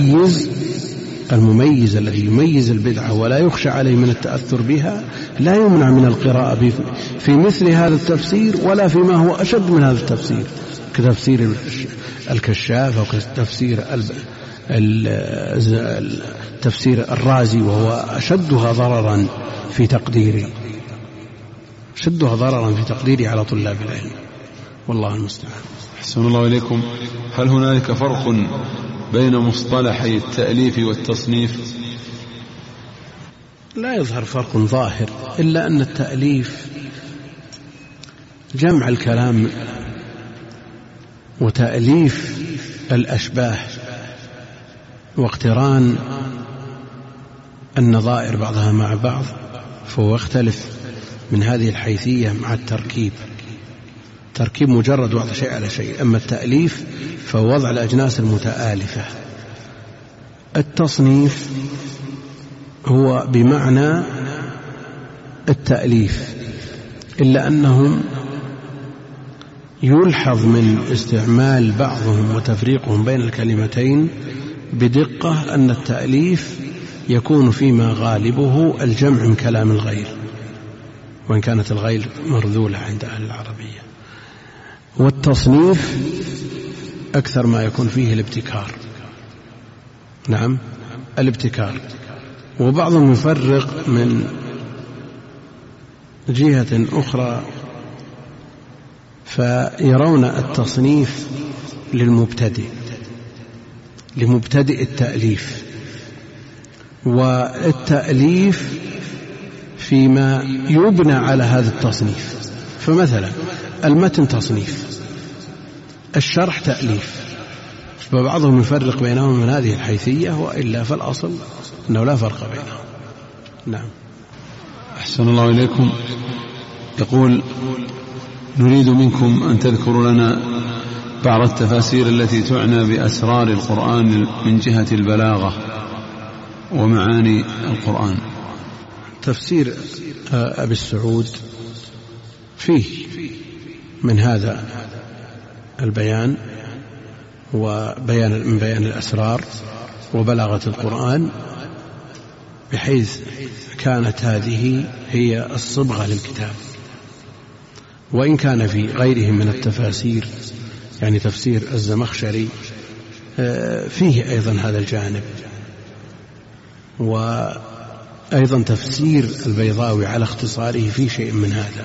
المميز الذي يميز البدعة ولا يخشى عليه من التأثر بها لا يمنع من القراءة في مثل هذا التفسير، ولا فيما هو أشد من هذا التفسير، كتفسير الكشاف أو كتفسير تفسير الرازي، وهو أشدها ضررا في تقديري على طلاب العلم، والله المستعان. أحسن الله إليكم. هل هنالك فرق بين مصطلحي التأليف والتصنيف؟ لا يظهر فرق ظاهر، إلا أن التأليف جمع الكلام وتأليف الأشباه واقتران النظائر بعضها مع بعض، فهو يختلف من هذه الحيثية مع التركيب. تركيب مجرد وضع شيء على شيء، أما التأليف فهو وضع الأجناس المتآلفة. التصنيف هو بمعنى التأليف، إلا أنهم يلحظ من استعمال بعضهم وتفريقهم بين الكلمتين بدقة أن التأليف يكون فيما غالبه الجمع من كلام الغير، وإن كانت الغير مرذولة عند أهل العربية. والتصنيف أكثر ما يكون فيه الابتكار، نعم الابتكار. وبعضهم يفرق من جهة أخرى فيرون التصنيف لمبتدئ التأليف، والتأليف فيما يبنى على هذا التصنيف. فمثلا المتن تصنيف، الشرح تأليف، فبعضهم يفرق بينهم من هذه الحيثية، وإلا فالأصل أنه لا فرق بينهم. نعم. أحسن الله إليكم. يقول: نريد منكم أن تذكروا لنا بعض التفاسير التي تعنى بأسرار القرآن من جهة البلاغة ومعاني القرآن. تفسير أبي السعود فيه من هذا البيان من بيان الأسرار وبلاغة القرآن، بحيث كانت هذه هي الصبغة للكتاب. وإن كان في غيره من التفاسير، يعني تفسير الزمخشري فيه أيضا هذا الجانب، وأيضا تفسير البيضاوي على اختصاره في شيء من هذا.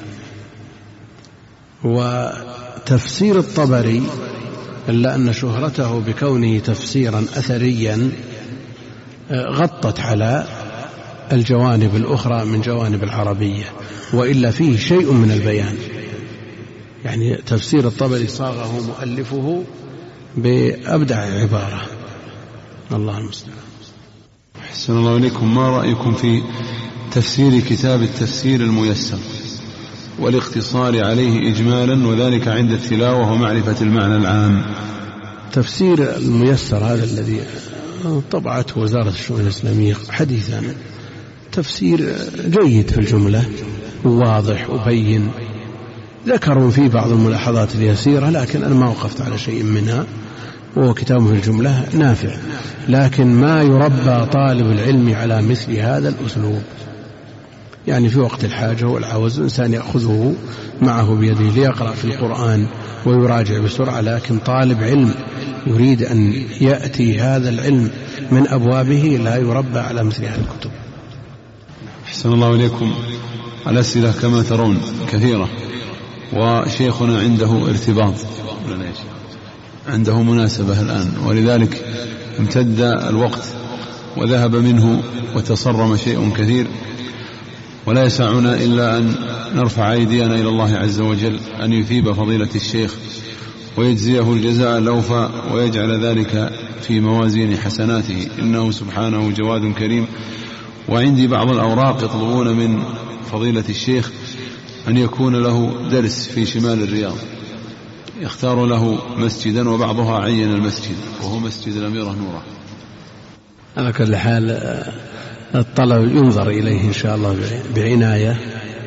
وتفسير الطبري إلا أن شهرته بكونه تفسيرا أثريا غطت على الجوانب الأخرى من جوانب العربية، وإلا فيه شيء من البيان. يعني تفسير الطبري صاغه مؤلفه بأبدع عبارة. الله المستعان. أحسن الله إليكم. ما رأيكم في تفسير كتاب التفسير الميسر والاقتصار عليه إجمالا، وذلك عند التلاوة ومعرفة المعنى العام؟ تفسير الميسر هذا الذي طبعته وزارة الشؤون الإسلامية حديثا تفسير جيد في الجملة، واضح وبين. ذكروا فيه بعض الملاحظات اليسيرة، لكن أنا ما وقفت على شيء منها، وهو كتاب في الجملة نافع. لكن ما يربى طالب العلم على مثل هذا الأسلوب، يعني في وقت الحاجة والعوز الإنسان يأخذه معه بيده ليقرأ في القرآن ويراجع بسرعة، لكن طالب علم يريد أن يأتي هذا العلم من أبوابه لا يربى على مثل هذه الكتب. أحسن الله إليكم. الأسئلة كما ترون كثيرة، وشيخنا عنده ارتباط، عنده مناسبة الآن، ولذلك امتد الوقت وذهب منه وتصرم شيء كثير، ولا يسعنا إلا أن نرفع أيدينا إلى الله عز وجل أن يثيب فضيلة الشيخ ويجزيه الجزاء الأوفى، ويجعل ذلك في موازين حسناته، إنه سبحانه جواد كريم. وعندي بعض الأوراق يطلبون من فضيلة الشيخ أن يكون له درس في شمال الرياض، يختار له مسجدا، وبعضها عين المسجد وهو مسجد الأميرة نورة. على كل حال الطلب ينظر إليه إن شاء الله بعناية،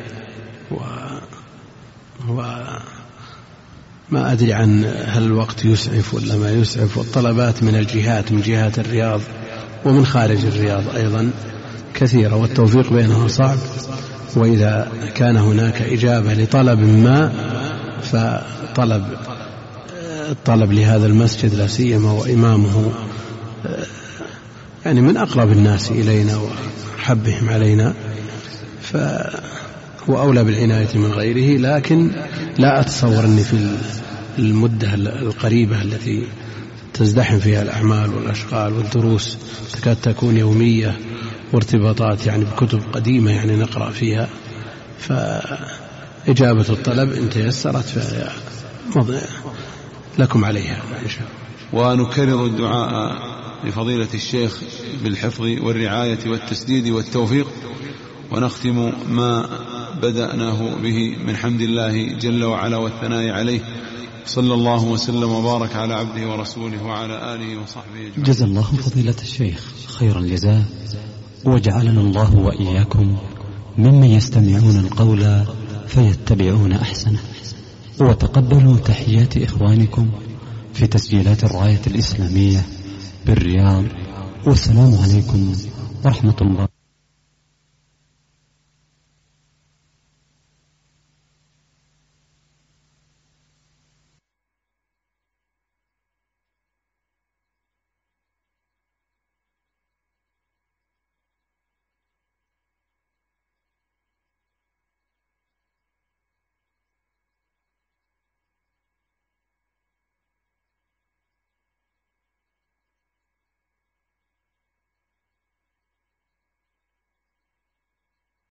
وما أدري عن هل الوقت يسعف ولا ما يسعف. والطلبات من الجهات، من جهات الرياض ومن خارج الرياض أيضا كثيرة، والتوفيق بينها صعب. وإذا كان هناك إجابة لطلب ما، فطلب لهذا المسجد لا سيما وإمامه يعني من أقرب الناس إلينا وحبهم علينا، فهو أولى بالعناية من غيره. لكن لا أتصور أني في المدة القريبة التي تزدحم فيها الأعمال والأشغال والدروس تكاد تكون يومية وارتباطات يعني بكتب قديمة يعني نقرأ فيها، فإجابة الطلب إن تيسرت لكم عليها إن شاء الله. ونكرر الدعاء لفضيلة الشيخ بالحفظ والرعاية والتسديد والتوفيق، ونختم ما بدأناه به من حمد الله جل وعلا والثناء عليه. صلى الله وسلم وبارك على عبده ورسوله وعلى آله وصحبه أجمعين. جزا الله فضيلة الشيخ خير الجزاء، وجعلنا الله وإياكم ممن يستمعون القول فيتبعون أحسنه. وتقبلوا تحيات إخوانكم في تسجيلات الراية الإسلامية بالرياض، والسلام عليكم ورحمة الله.